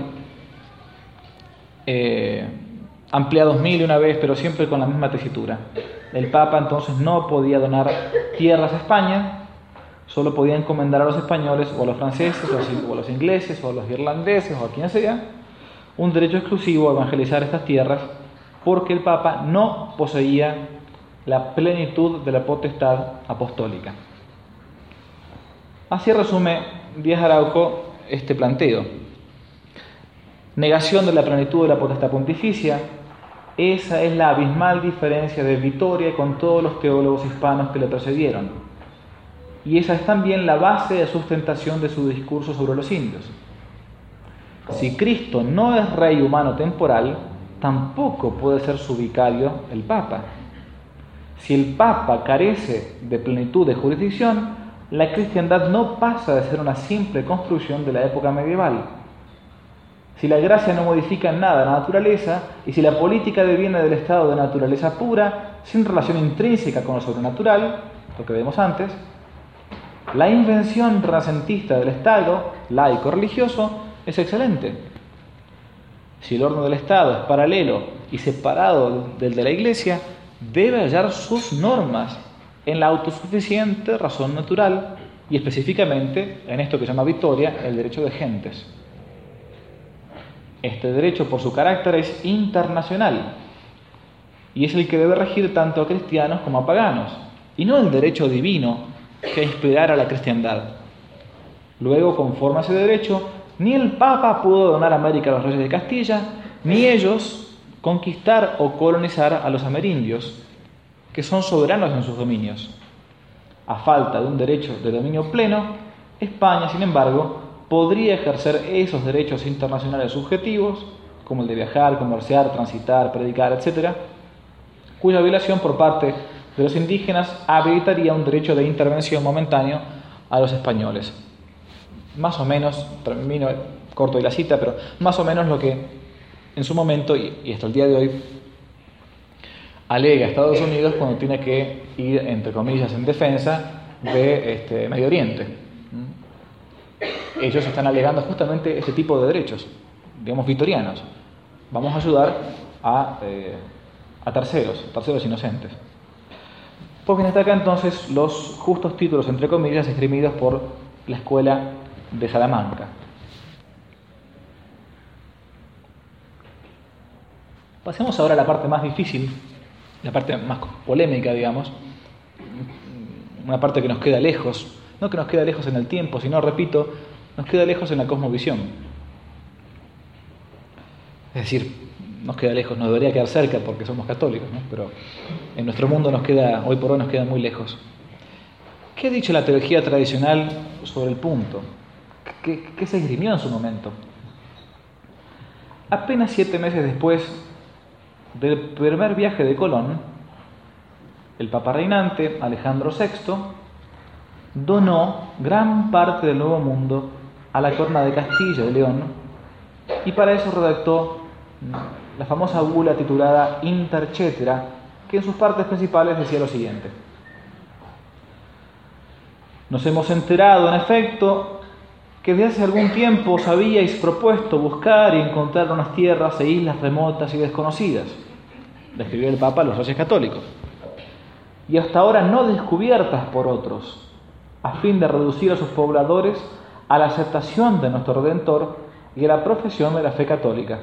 eh, ampliados mil y una vez, pero siempre con la misma tesitura. El Papa entonces no podía donar tierras a España, solo podía encomendar a los españoles o a los franceses o a los ingleses o a los irlandeses o a quien sea un derecho exclusivo a evangelizar estas tierras, porque el Papa no poseía la plenitud de la potestad apostólica. Así resume Díaz Araujo este planteo. Negación de la plenitud de la potestad pontificia. Esa es la abismal diferencia de Vitoria con todos los teólogos hispanos que le precedieron. Y esa es también la base de sustentación de su discurso sobre los indios. Si Cristo no es rey humano temporal, tampoco puede ser su vicario el Papa. Si el Papa carece de plenitud de jurisdicción, la cristiandad no pasa de ser una simple construcción de la época medieval. Si la gracia no modifica en nada la naturaleza, y si la política deviene del estado de naturaleza pura, sin relación intrínseca con lo sobrenatural, lo que vemos antes, la invención renacentista del Estado, laico religioso, es excelente. Si el orden del Estado es paralelo y separado del de la Iglesia, debe hallar sus normas en la autosuficiente razón natural y específicamente en esto que se llama Vitoria, el derecho de gentes. Este derecho, por su carácter, es internacional y es el que debe regir tanto a cristianos como a paganos, y no el derecho divino que inspirara a la cristiandad. Luego, conforme a ese derecho, ni el Papa pudo donar a América a los reyes de Castilla, ni ellos conquistar o colonizar a los amerindios, que son soberanos en sus dominios. A falta de un derecho de dominio pleno, España, sin embargo, podría ejercer esos derechos internacionales subjetivos, como el de viajar, comerciar, transitar, predicar, etcétera, cuya violación por parte de los indígenas habilitaría un derecho de intervención momentáneo a los españoles. Más o menos, termino corto de la cita, pero más o menos lo que en su momento y hasta el día de hoy alega Estados Unidos cuando tiene que ir, entre comillas, en defensa de este, Medio Oriente. Ellos están alegando justamente este tipo de derechos, digamos, vitorianos. Vamos a ayudar a, eh, a terceros, terceros inocentes. Pues bien, hasta acá entonces los justos títulos, entre comillas, esgrimidos por la escuela de Salamanca. Pasemos ahora a la parte más difícil, la parte más polémica, digamos, una parte que nos queda lejos, no que nos queda lejos en el tiempo, sino, repito, nos queda lejos en la cosmovisión. Es decir, nos queda lejos, nos debería quedar cerca porque somos católicos, ¿no? Pero en nuestro mundo nos queda, hoy por hoy nos queda muy lejos. ¿Qué ha dicho la teología tradicional sobre el punto? ¿Qué, qué se esgrimió en su momento? Apenas siete meses después del primer viaje de Colón, el Papa reinante, Alejandro sexto, donó gran parte del Nuevo Mundo a la corona de Castilla y León, y para eso redactó la famosa bula titulada Intercetera, que en sus partes principales decía lo siguiente: Nos hemos enterado, en efecto, que desde hace algún tiempo os habíais propuesto buscar y encontrar unas tierras e islas remotas y desconocidas, le escribió el Papa a los Reyes Católicos, y hasta ahora no descubiertas por otros, a fin de reducir a sus pobladores a la aceptación de nuestro Redentor y a la profesión de la fe católica.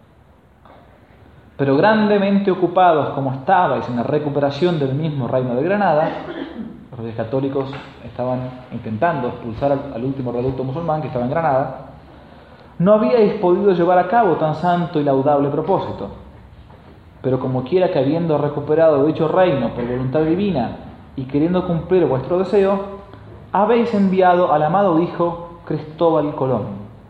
Pero grandemente ocupados como estabais en la recuperación del mismo reino de Granada, los Reyes Católicos estaban intentando expulsar al, al último reducto musulmán que estaba en Granada, no habíais podido llevar a cabo tan santo y laudable propósito. Pero como quiera que habiendo recuperado dicho reino por voluntad divina y queriendo cumplir vuestro deseo, habéis enviado al amado hijo Cristóbal Colón.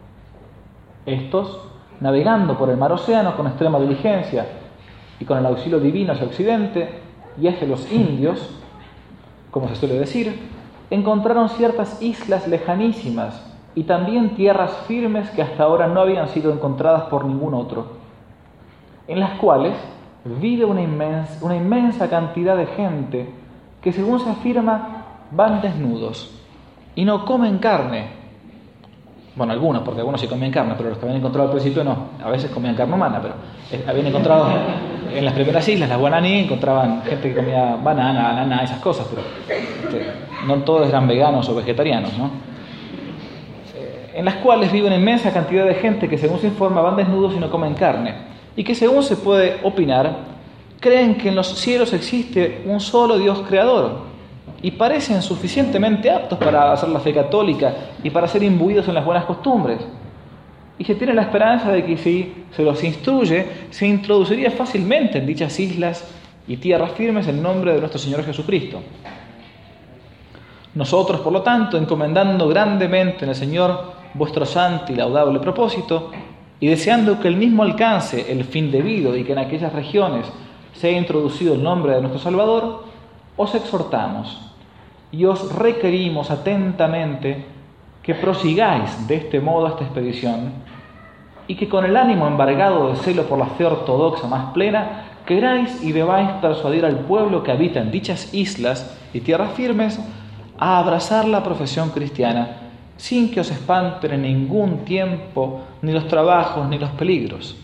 Estos, navegando por el mar Océano con extrema diligencia y con el auxilio divino hacia Occidente y hacia los indios, como se suele decir, encontraron ciertas islas lejanísimas y también tierras firmes que hasta ahora no habían sido encontradas por ningún otro, en las cuales vive una inmensa, una inmensa cantidad de gente que, según se afirma, van desnudos y no comen carne. Bueno, algunos, porque algunos sí comían carne, pero los que habían encontrado al principio no. A veces comían carne humana, pero habían encontrado en las primeras islas, las guaraní, encontraban gente que comía banana, ananá, esas cosas, pero este, no todos eran veganos o vegetarianos, ¿no? Eh, en las cuales vive una inmensa cantidad de gente que, según se informa, van desnudos y no comen carne, y que, según se puede opinar, creen que en los cielos existe un solo Dios creador, y parecen suficientemente aptos para hacer la fe católica y para ser imbuidos en las buenas costumbres. Y se tiene la esperanza de que si se los instruye, se introduciría fácilmente en dichas islas y tierras firmes el nombre de nuestro Señor Jesucristo. Nosotros, por lo tanto, encomendando grandemente en el Señor vuestro santo y laudable propósito, y deseando que el mismo alcance el fin debido y que en aquellas regiones sea introducido el nombre de nuestro Salvador, os exhortamos y os requerimos atentamente que prosigáis de este modo esta expedición y que con el ánimo embargado de celo por la fe ortodoxa más plena, queráis y debáis persuadir al pueblo que habita en dichas islas y tierras firmes a abrazar la profesión cristiana, sin que os espanten en ningún tiempo ni los trabajos ni los peligros.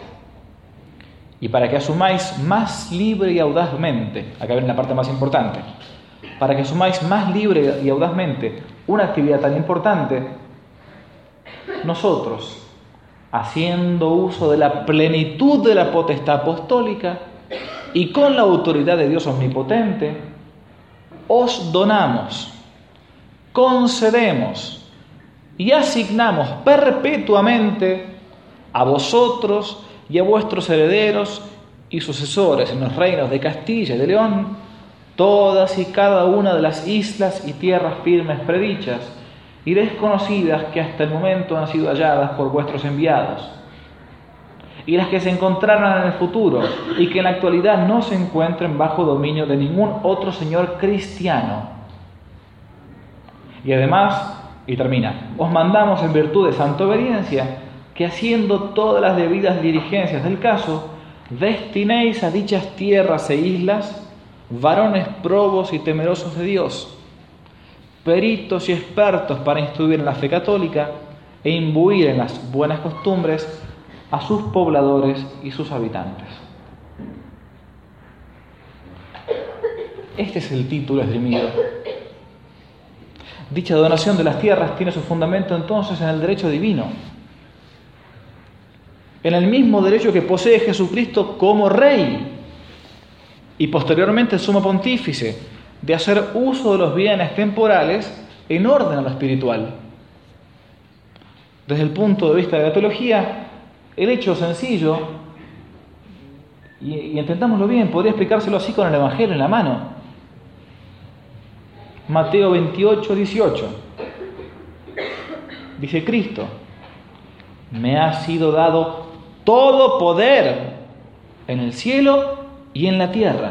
Y para que asumáis más libre y audazmente, acá viene la parte más importante, para que asumáis más libre y audazmente una actividad tan importante, nosotros, haciendo uso de la plenitud de la potestad apostólica y con la autoridad de Dios omnipotente, os donamos, concedemos y asignamos perpetuamente a vosotros y a vuestros herederos y sucesores en los reinos de Castilla y de León todas y cada una de las islas y tierras firmes predichas y desconocidas que hasta el momento han sido halladas por vuestros enviados, y las que se encontrarán en el futuro y que en la actualidad no se encuentren bajo dominio de ningún otro señor cristiano. Y además, y termina, os mandamos en virtud de santa obediencia que, haciendo todas las debidas diligencias del caso, destinéis a dichas tierras e islas varones probos y temerosos de Dios, peritos y expertos para instruir en la fe católica e imbuir en las buenas costumbres a sus pobladores y sus habitantes. Este es el título esgrimido. Dicha donación de las tierras tiene su fundamento entonces en el derecho divino, en el mismo derecho que posee Jesucristo como Rey y posteriormente el Sumo Pontífice, de hacer uso de los bienes temporales en orden a lo espiritual. Desde el punto de vista de la teología, el hecho sencillo, y, y entendámoslo bien, podría explicárselo así con el Evangelio en la mano. Mateo veintiocho, dieciocho. Dice Cristo: me ha sido dado todo poder en el cielo y en la tierra.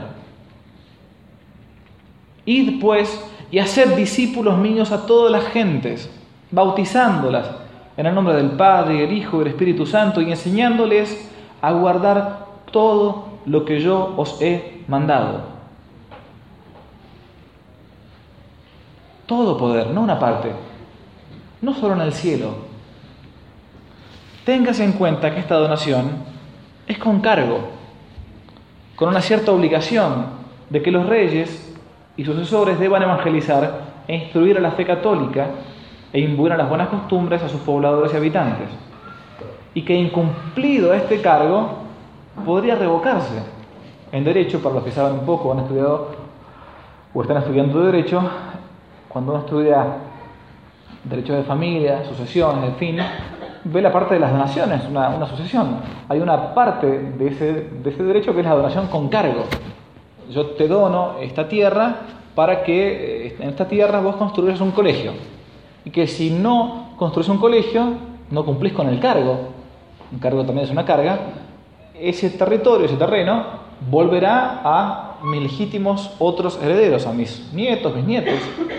Id pues y haced discípulos míos a todas las gentes, bautizándolas en el nombre del Padre, y el Hijo y el Espíritu Santo, y enseñándoles a guardar todo lo que yo os he mandado. todo poder, no una parte, no solo en el cielo. Téngase en cuenta que esta donación es con cargo, con una cierta obligación de que los reyes y sucesores deban evangelizar e instruir a la fe católica e imbuir a las buenas costumbres a sus pobladores y habitantes, y que incumplido este cargo podría revocarse. En derecho, para los que saben un poco, han estudiado o están estudiando derecho, cuando uno estudia derecho de familia, sucesiones, en fin, ve la parte de las donaciones, una, una sucesión. Hay una parte de ese, de ese derecho que es la donación con cargo. Yo te dono esta tierra para que en esta tierra vos construyas un colegio. Y que si no construís un colegio, no cumplís con el cargo. Un cargo también es una carga. Ese territorio, ese terreno, volverá a mis legítimos otros herederos, a mis nietos, mis nietos.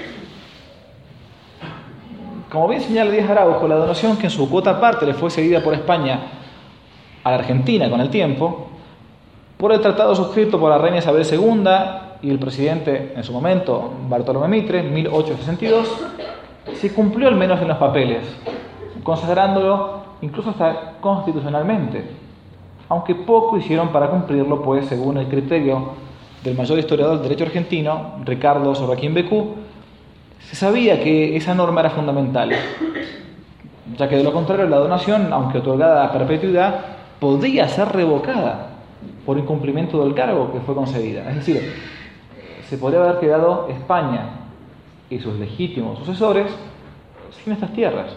Como bien señala Díaz Araujo, la donación que en su cuota parte le fue cedida por España a la Argentina con el tiempo, por el tratado suscrito por la reina Isabel segunda y el presidente en su momento, Bartolomé Mitre, en mil ochocientos sesenta y dos, se cumplió al menos en los papeles, consagrándolo incluso hasta constitucionalmente, aunque poco hicieron para cumplirlo, pues según el criterio del mayor historiador del derecho argentino, Ricardo Sorraquín Becú, se sabía que esa norma era fundamental, ya que de lo contrario la donación, aunque otorgada a perpetuidad, podía ser revocada por incumplimiento del cargo que fue concedida. Es decir, se podría haber quedado España y sus legítimos sucesores sin estas tierras.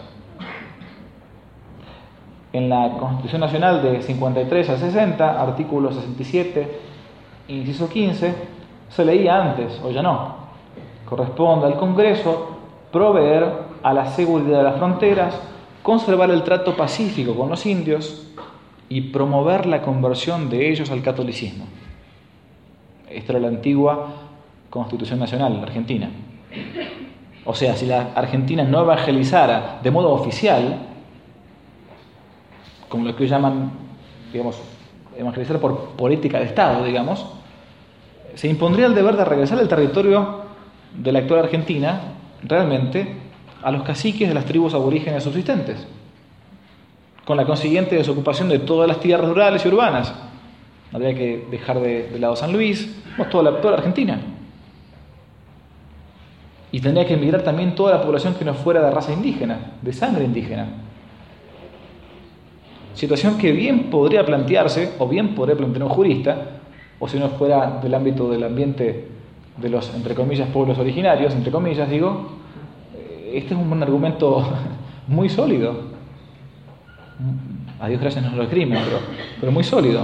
En la Constitución Nacional de cincuenta y tres al sesenta, artículo sesenta y siete, inciso quince, se leía antes, o ya no: corresponde al Congreso proveer a la seguridad de las fronteras, conservar el trato pacífico con los indios y promover la conversión de ellos al catolicismo. Esta era la antigua Constitución Nacional argentina. O sea, si la Argentina no evangelizara de modo oficial, como lo que llaman, digamos, evangelizar por política de Estado, digamos, se impondría el deber de regresar al territorio de la actual Argentina, realmente, a los caciques de las tribus aborígenes subsistentes, con la consiguiente desocupación de todas las tierras rurales y urbanas. Habría que dejar de, de lado San Luis, toda la, toda la Argentina. Y tendría que emigrar también toda la población que no fuera de raza indígena, de sangre indígena. Situación que bien podría plantearse, o bien podría plantear un jurista, o si no fuera del ámbito del ambiente de los, entre comillas, pueblos originarios, entre comillas, digo, este es un argumento muy sólido. A Dios gracias no lo escriben, pero, pero muy sólido.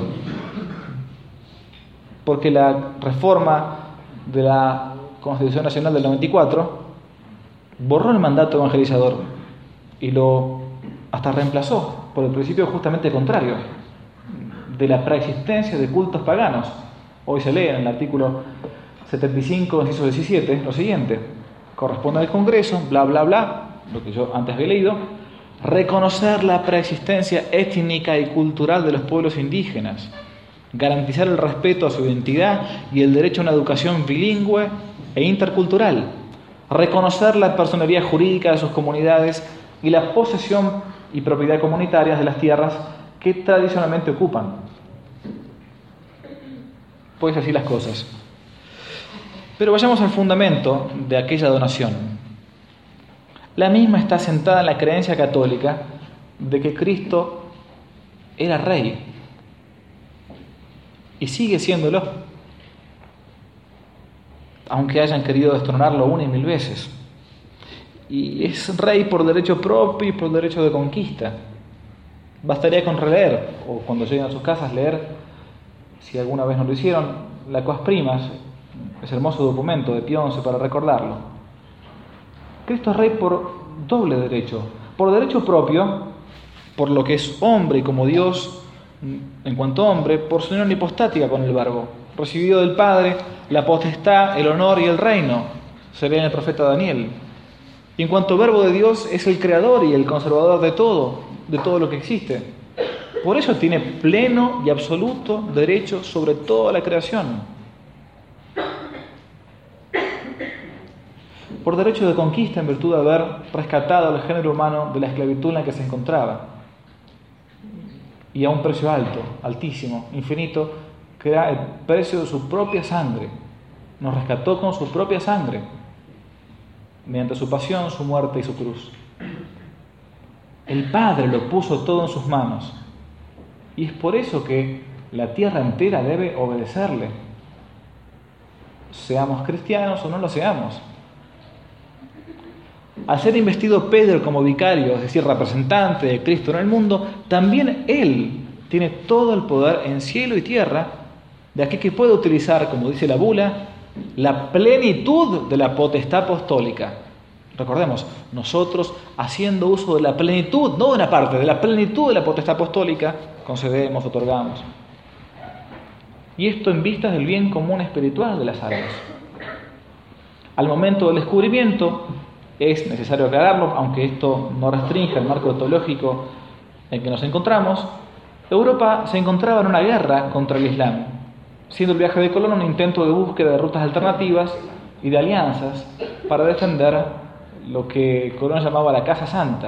Porque la reforma de la Constitución Nacional del noventa y cuatro borró el mandato evangelizador y lo hasta reemplazó por el principio justamente contrario, de la preexistencia de cultos paganos. Hoy se lee en el artículo setenta y cinco, inciso diecisiete, lo siguiente: corresponde al Congreso, bla, bla, bla, lo que yo antes había leído, reconocer la preexistencia étnica y cultural de los pueblos indígenas, garantizar el respeto a su identidad y el derecho a una educación bilingüe e intercultural, reconocer la personería jurídica de sus comunidades y la posesión y propiedad comunitarias de las tierras que tradicionalmente ocupan. Pues así las cosas. Pero vayamos al fundamento de aquella donación. La misma está sentada en la creencia católica de que Cristo era rey y sigue siéndolo, aunque hayan querido destronarlo una y mil veces. Y es rey por derecho propio y por derecho de conquista. Bastaría con releer, o cuando lleguen a sus casas leer, si alguna vez no lo hicieron, la Quas Primas, ese hermoso documento de Pío once para recordarlo. Cristo es rey por doble derecho: por derecho propio, por lo que es hombre y como Dios en cuanto hombre, por su unión hipostática con el Verbo, recibido del Padre la potestad, el honor y el reino, se lee en el profeta Daniel. Y en cuanto Verbo de Dios, es el creador y el conservador de todo, de todo lo que existe. Por eso tiene pleno y absoluto derecho sobre toda la creación. por derecho de conquista en virtud de haber rescatado al género humano de la esclavitud en la que se encontraba, y a un precio alto, altísimo, infinito, que era el precio de su propia sangre. Nos rescató con su propia sangre, mediante su pasión, su muerte y su cruz. El Padre lo puso todo en sus manos, y es por eso que la tierra entera debe obedecerle, seamos cristianos o no lo seamos. Al ser investido Pedro como vicario, es decir, representante de Cristo en el mundo, también él tiene todo el poder en cielo y tierra, de aquí que puede utilizar, como dice la bula, la plenitud de la potestad apostólica. Recordemos, nosotros haciendo uso de la plenitud, no de una parte, de la plenitud de la potestad apostólica, concedemos, otorgamos. Y esto en vistas del bien común espiritual de las almas. Al momento del descubrimiento, es necesario aclararlo, aunque esto no restringe el marco teológico en que nos encontramos, Europa se encontraba en una guerra contra el Islam, siendo el viaje de Colón un intento de búsqueda de rutas alternativas y de alianzas para defender lo que Colón llamaba la Casa Santa.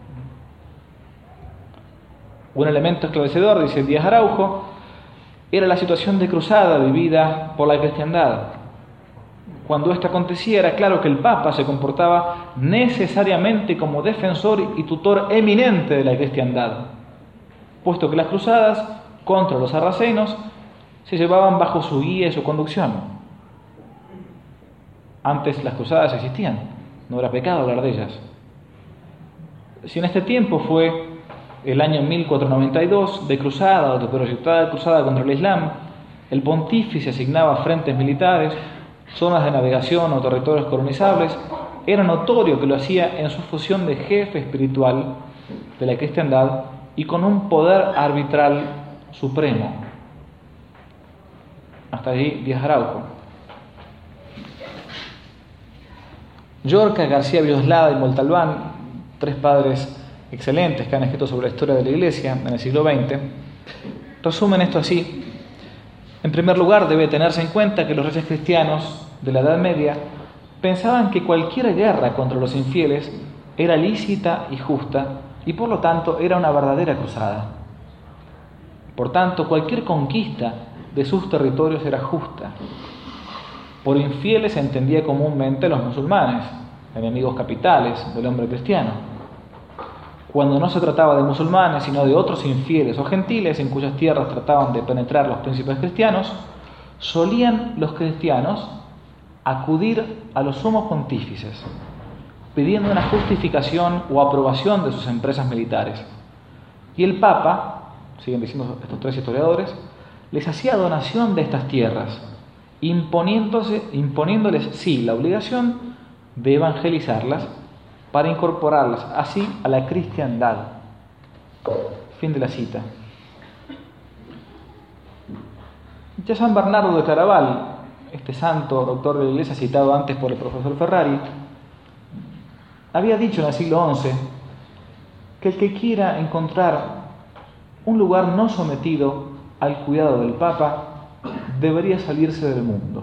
Un elemento esclarecedor, dice Díaz Araujo, era la situación de cruzada vivida por la cristiandad. Cuando esto acontecía, era claro que el Papa se comportaba necesariamente como defensor y tutor eminente de la cristiandad, puesto que las cruzadas contra los sarracenos se llevaban bajo su guía y su conducción. Antes las cruzadas existían, no era pecado hablar de ellas. Si en este tiempo fue el año mil cuatrocientos noventa y dos de cruzada o de proyectada cruzada contra el Islam, el pontífice asignaba frentes militares, zonas de navegación o territorios colonizables, era notorio que lo hacía en su función de jefe espiritual de la cristiandad y con un poder arbitral supremo. Hasta allí Díaz Araujo. Llorca, García Villoslada y Montalbán, tres padres excelentes que han escrito sobre la historia de la Iglesia en el siglo veinte, resumen esto así. En primer lugar, debe tenerse en cuenta que los reyes cristianos de la Edad Media pensaban que cualquier guerra contra los infieles era lícita y justa y por lo tanto era una verdadera cruzada. Por tanto, cualquier conquista de sus territorios era justa. Por infieles se entendía comúnmente los musulmanes, enemigos capitales del hombre cristiano. Cuando no se trataba de musulmanes, sino de otros infieles o gentiles en cuyas tierras trataban de penetrar los príncipes cristianos, solían los cristianos acudir a los sumos pontífices, pidiendo una justificación o aprobación de sus empresas militares. Y el Papa, siguen diciendo estos tres historiadores, les hacía donación de estas tierras, imponiéndose, imponiéndoles, sí, la obligación de evangelizarlas para incorporarlas así a la cristiandad. Fin de la cita. Ya San Bernardo de Claraval, este santo doctor de la Iglesia citado antes por el profesor Ferrari, había dicho en el siglo once que el que quiera encontrar un lugar no sometido al cuidado del Papa debería salirse del mundo.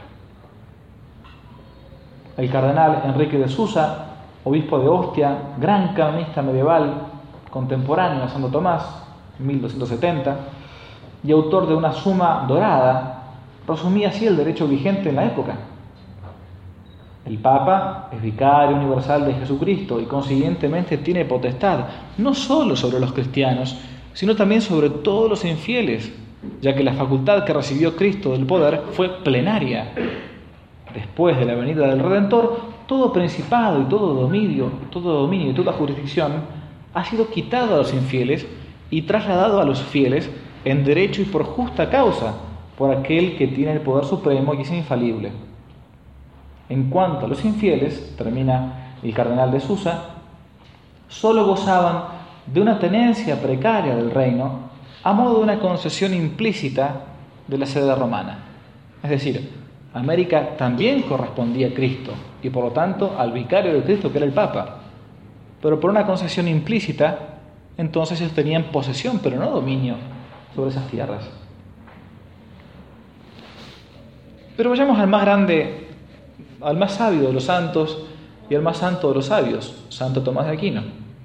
El cardenal Enrique de Susa, obispo de Ostia, gran canonista medieval, contemporáneo a Santo Tomás, mil doscientos setenta, y autor de una Suma Dorada, resumía así el derecho vigente en la época. El Papa es vicario universal de Jesucristo y consiguientemente tiene potestad, no solo sobre los cristianos, sino también sobre todos los infieles, ya que la facultad que recibió Cristo del poder fue plenaria. Después de la venida del Redentor, todo principado y todo dominio, todo dominio y toda jurisdicción ha sido quitado a los infieles y trasladado a los fieles en derecho y por justa causa, por aquel que tiene el poder supremo y es infalible. En cuanto a los infieles, termina el cardenal de Susa, solo gozaban de una tenencia precaria del reino a modo de una concesión implícita de la sede romana. Es decir, América también correspondía a Cristo y por lo tanto al vicario de Cristo que era el Papa. Pero por una concesión implícita, entonces ellos tenían posesión, pero no dominio sobre esas tierras. Pero vayamos al más grande al más sabio de los santos y al más santo de los sabios, Santo Tomás de Aquino.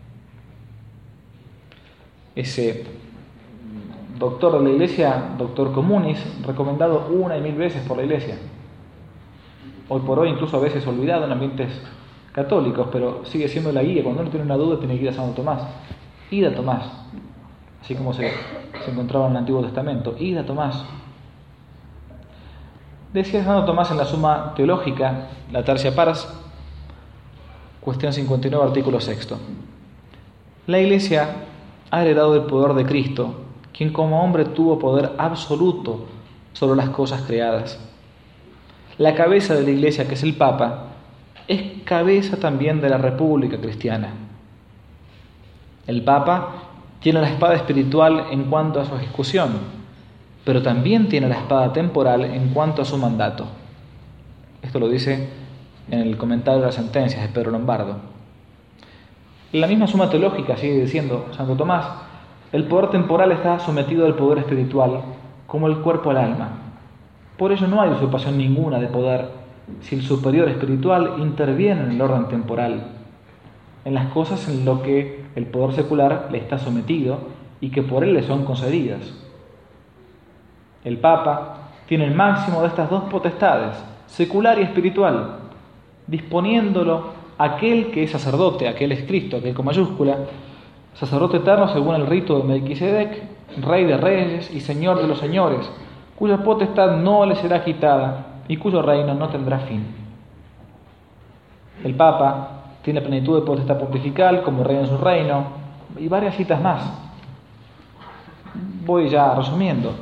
Ese doctor de la Iglesia, doctor communis, recomendado una y mil veces por la Iglesia. Hoy por hoy incluso a veces olvidado en ambientes católicos, pero sigue siendo la guía. Cuando uno tiene una duda tiene que ir a Santo Tomás. Id a Tomás, así como se, se encontraba en el Antiguo Testamento. Id a Tomás. Decía Santo Tomás en la Suma Teológica, la Tercia Pars, cuestión cincuenta y nueve, artículo sexto. La Iglesia ha heredado el poder de Cristo, quien como hombre tuvo poder absoluto sobre las cosas creadas. La cabeza de la Iglesia, que es el Papa, es cabeza también de la República Cristiana. El Papa tiene la espada espiritual en cuanto a su ejecución, pero también tiene la espada temporal en cuanto a su mandato. Esto lo dice en el comentario de las sentencias de Pedro Lombardo. En la misma Suma Teológica sigue diciendo Santo Tomás: el poder temporal está sometido al poder espiritual, como el cuerpo al alma. Por ello no hay usurpación ninguna de poder si el superior espiritual interviene en el orden temporal, en las cosas en lo que el poder secular le está sometido y que por él le son concedidas. El Papa tiene el máximo de estas dos potestades, secular y espiritual, disponiéndolo aquel que es sacerdote, aquel es Cristo, aquel con mayúscula, sacerdote eterno según el rito de Melquisedec, rey de reyes y señor de los señores, cuya potestad no le será quitada y cuyo reino no tendrá fin. El Papa tiene plenitud de potestad pontifical como rey en su reino y varias citas más. Voy ya resumiendo.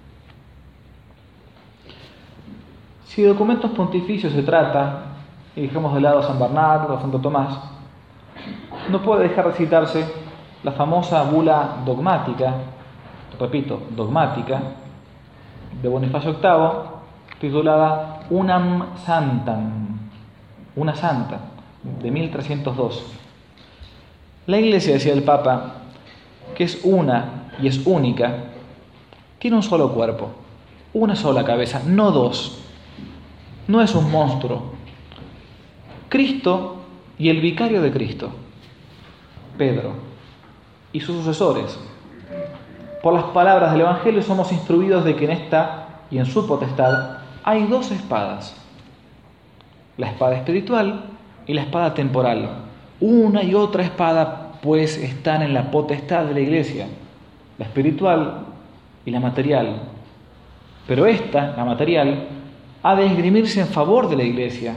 Si de documentos pontificios se trata, y dejamos de lado a San Bernardo o a Santo Tomás, no puede dejar de citarse la famosa bula dogmática, repito, dogmática, de Bonifacio octavo, titulada Unam Santam, una santa, de mil trescientos dos. La Iglesia, decía el Papa, que es una y es única, tiene un solo cuerpo, una sola cabeza, no dos. No es un monstruo. Cristo y el vicario de Cristo, Pedro, y sus sucesores. Por las palabras del Evangelio somos instruidos de que en esta y en su potestad hay dos espadas, la espada espiritual y la espada temporal. Una y otra espada pues están en la potestad de la Iglesia, la espiritual y la material. Pero esta, la material, ha de esgrimirse en favor de la Iglesia.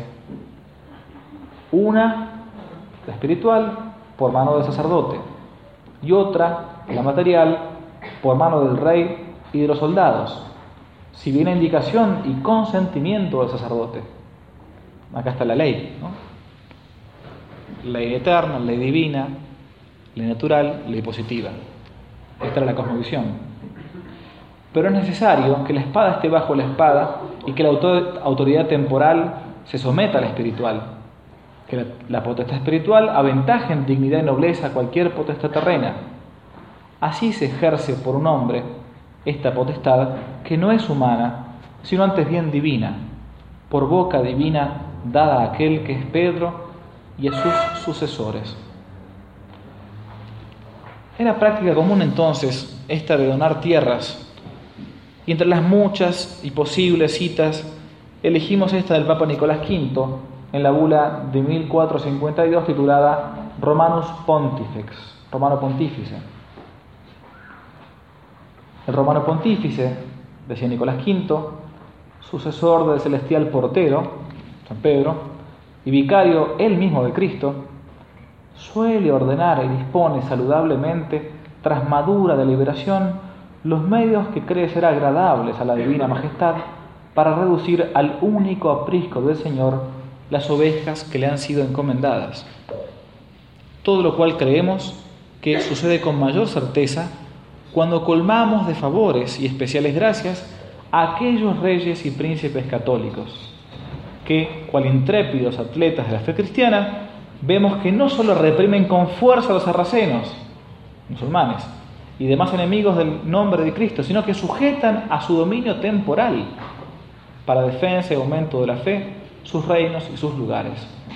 Una, la espiritual, por mano del sacerdote, y otra, la material, por mano del rey y de los soldados, si bien a indicación y consentimiento del sacerdote. Acá está la ley, ¿no? Ley eterna, ley divina, ley natural, ley positiva. Esta era la cosmovisión. Pero es necesario que la espada esté bajo la espada y que la autoridad temporal se someta a la espiritual. Que la, la potestad espiritual aventaje en dignidad y nobleza a cualquier potestad terrena. Así se ejerce por un hombre esta potestad que no es humana, sino antes bien divina, por boca divina dada a aquel que es Pedro y a sus sucesores. Era práctica común entonces esta de donar tierras, y entre las muchas y posibles citas elegimos esta del Papa Nicolás quinto en la bula de mil cuatrocientos cincuenta y dos titulada Romanus Pontifex, Romano Pontífice. El Romano Pontífice, decía Nicolás quinto, sucesor del celestial portero, San Pedro, y vicario él mismo de Cristo, suele ordenar y dispone saludablemente, tras madura deliberación, los medios que cree ser agradables a la divina majestad para reducir al único aprisco del Señor las ovejas que le han sido encomendadas. Todo lo cual creemos que sucede con mayor certeza cuando colmamos de favores y especiales gracias a aquellos reyes y príncipes católicos, que, cual intrépidos atletas de la fe cristiana, vemos que no solo reprimen con fuerza a los sarracenos, musulmanes, y demás enemigos del nombre de Cristo, sino que sujetan a su dominio temporal, para defensa y aumento de la fe, sus reinos y sus lugares.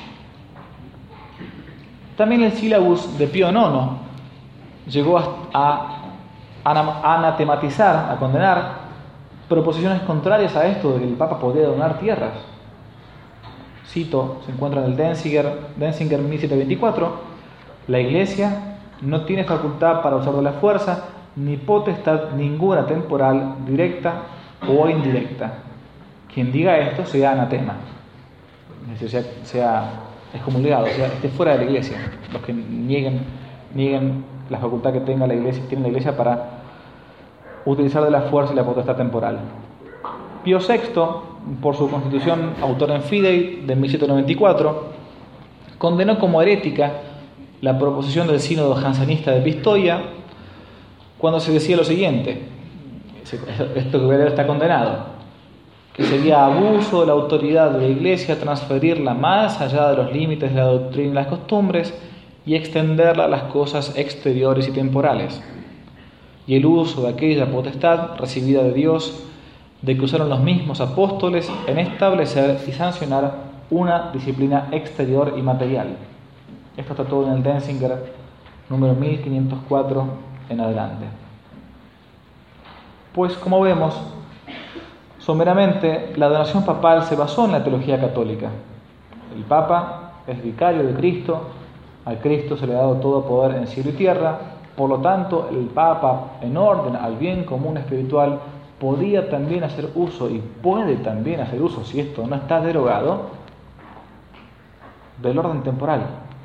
También el sílabus de Pío nono llegó a, a anatematizar, a condenar proposiciones contrarias a esto de que el Papa podía donar tierras. Cito, se encuentra en el Denzinger, Denzinger mil setecientos veinticuatro, la Iglesia no tiene facultad para usar de la fuerza ni potestad ninguna temporal, directa o indirecta. Quien diga esto sea anatema, es decir, sea, sea excomulgado, sea esté fuera de la Iglesia. Los que nieguen, nieguen la facultad que tenga la Iglesia, tiene la Iglesia para utilizar de la fuerza y la potestad temporal. Pío sexto, por su constitución autor en fidei de mil setecientos noventa y cuatro, condenó como herética la proposición del sínodo jansenista de Pistoia cuando se decía lo siguiente, esto que voy a leer está condenado, que sería abuso de la autoridad de la Iglesia transferirla más allá de los límites de la doctrina y las costumbres y extenderla a las cosas exteriores y temporales, y el uso de aquella potestad recibida de Dios de que usaron los mismos apóstoles en establecer y sancionar una disciplina exterior y material. Esto está todo en el Denzinger número mil quinientos cuatro en adelante. Pues como vemos, someramente la donación papal se basó en la teología católica. El Papa es vicario de Cristo, al Cristo se le ha dado todo poder en cielo y tierra, por lo tanto el Papa, en orden al bien común espiritual, podía también hacer uso, y puede también hacer uso, si esto no está derogado, del orden temporal.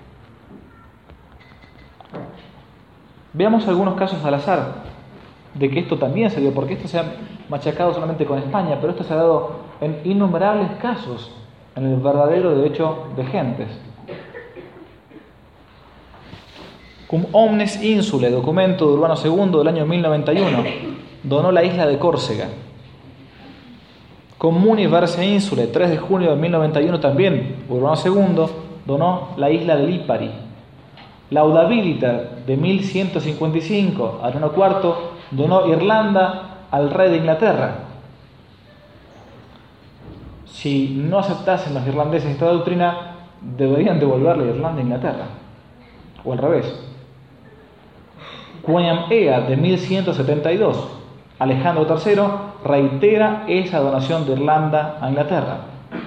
Veamos algunos casos al azar de que esto también se dio, porque esto se ha machacado solamente con España, pero esto se ha dado en innumerables casos en el verdadero derecho de gentes. Cum omnes insulae, documento de Urbano segundo del año mil noventa y uno, donó la isla de Córcega. Comuni verse insulae, tres de junio de mil noventa y uno también, Urbano segundo, donó la isla de Lipari. Laudabiliter de mil ciento cincuenta y cinco, Adriano cuarto, donó Irlanda al rey de Inglaterra. Si no aceptasen los irlandeses esta doctrina, deberían devolverle Irlanda a Inglaterra, o al revés. Quam Ea de mil ciento setenta y dos, Alejandro tercero reitera esa donación de Irlanda a Inglaterra.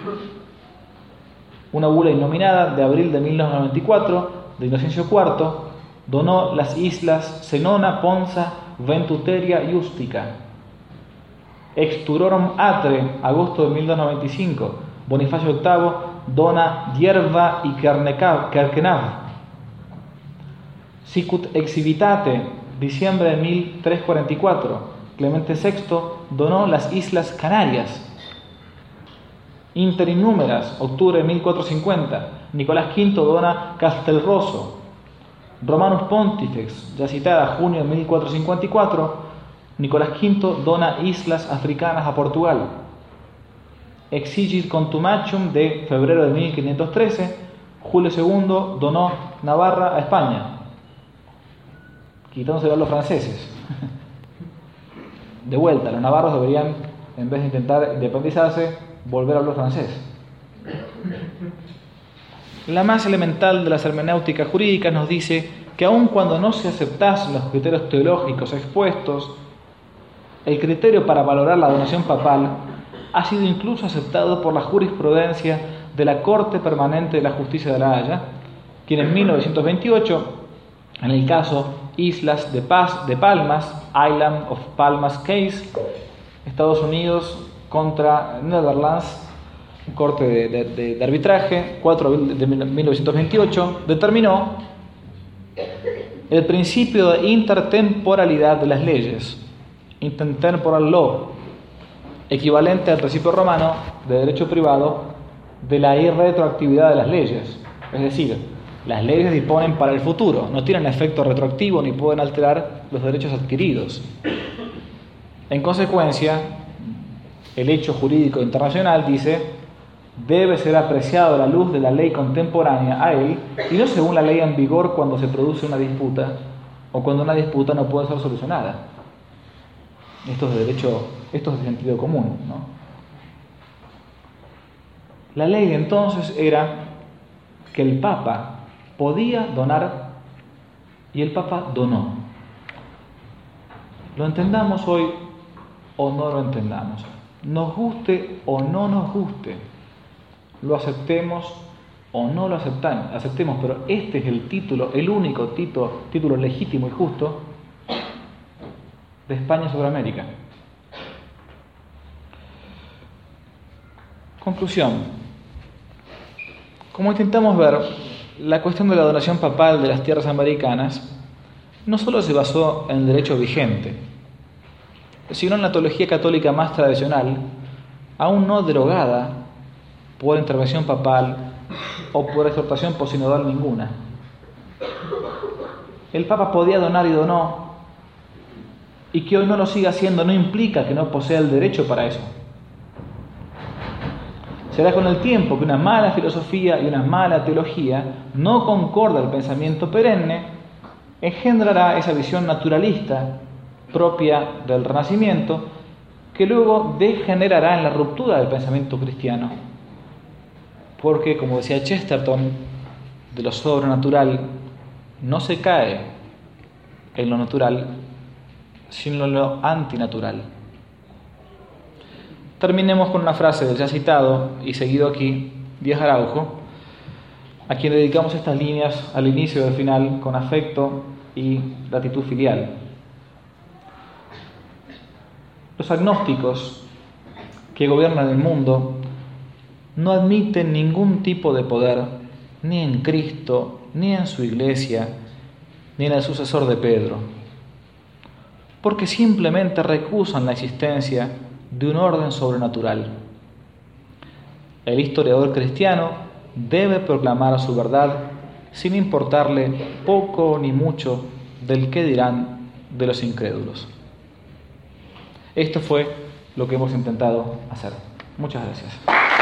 Una bula innominada de abril de mil novecientos noventa y cuatro de Inocencio cuarto donó las islas Senona, Ponza, Ventuteria y Ustica. Exturorum Atre, agosto de mil doscientos noventa y cinco, Bonifacio octavo dona Hierba y Kerkenav. Sicut Exhibitate, diciembre de mil trescientos cuarenta y cuatro, Clemente sexto donó las Islas Canarias. Inter Innúmeras, octubre de mil cuatrocientos cincuenta, Nicolás quinto dona Castelrosso. Romanus Pontifex, ya citada, junio de mil cuatrocientos cincuenta y cuatro, Nicolás quinto dona islas africanas a Portugal. Exigit Contumachum de febrero de mil quinientos trece, Julio segundo donó Navarra a España, quitándose a los franceses. De vuelta, los navarros deberían, en vez de intentar independizarse, volver a hablar francés. La más elemental de las hermenéuticas jurídicas nos dice que aun cuando no se aceptasen los criterios teológicos expuestos, el criterio para valorar la donación papal ha sido incluso aceptado por la jurisprudencia de la Corte Permanente de la Justicia de La Haya, quien en mil novecientos veintiocho, en el caso Islas de Paz de Palmas, Island of Palmas Case, Estados Unidos contra Netherlands, un corte de, de, de, de arbitraje, cuatro de abril de mil novecientos veintiocho, determinó el principio de intertemporalidad de las leyes, intertemporal law, equivalente al principio romano de derecho privado de la irretroactividad de las leyes. Es decir, las leyes disponen para el futuro, no tienen efecto retroactivo ni pueden alterar los derechos adquiridos. En consecuencia, el hecho jurídico internacional dice debe ser apreciado a la luz de la ley contemporánea a él y no según la ley en vigor cuando se produce una disputa o cuando una disputa no puede ser solucionada. Esto es de derecho, esto es de sentido común, ¿no? La ley de entonces era que el Papa podía donar y el Papa donó. Lo entendamos hoy o no lo entendamos, nos guste o no nos guste, lo aceptemos o no lo aceptamos, aceptemos, pero este es el título, el único título, título legítimo y justo de España sobre América. Conclusión. Como intentamos ver, la cuestión de la donación papal de las tierras americanas no solo se basó en el derecho vigente, sino en la teología católica más tradicional, aún no derogada por intervención papal o por exhortación posinodal ninguna. El Papa podía donar y donó, y que hoy no lo siga haciendo no implica que no posea el derecho para eso. Será con el tiempo que una mala filosofía y una mala teología no concorda al pensamiento perenne, engendrará esa visión naturalista propia del Renacimiento, que luego degenerará en la ruptura del pensamiento cristiano. Porque, como decía Chesterton, de lo sobrenatural no se cae en lo natural, sino en lo antinatural. Terminemos con una frase del ya citado y seguido aquí, Díaz Araujo, a quien dedicamos estas líneas al inicio y al final con afecto y gratitud filial. Los agnósticos que gobiernan el mundo no admiten ningún tipo de poder, ni en Cristo, ni en su Iglesia, ni en el sucesor de Pedro, porque simplemente recusan la existencia de un orden sobrenatural. El historiador cristiano debe proclamar su verdad sin importarle poco ni mucho del qué dirán de los incrédulos. Esto fue lo que hemos intentado hacer. Muchas gracias.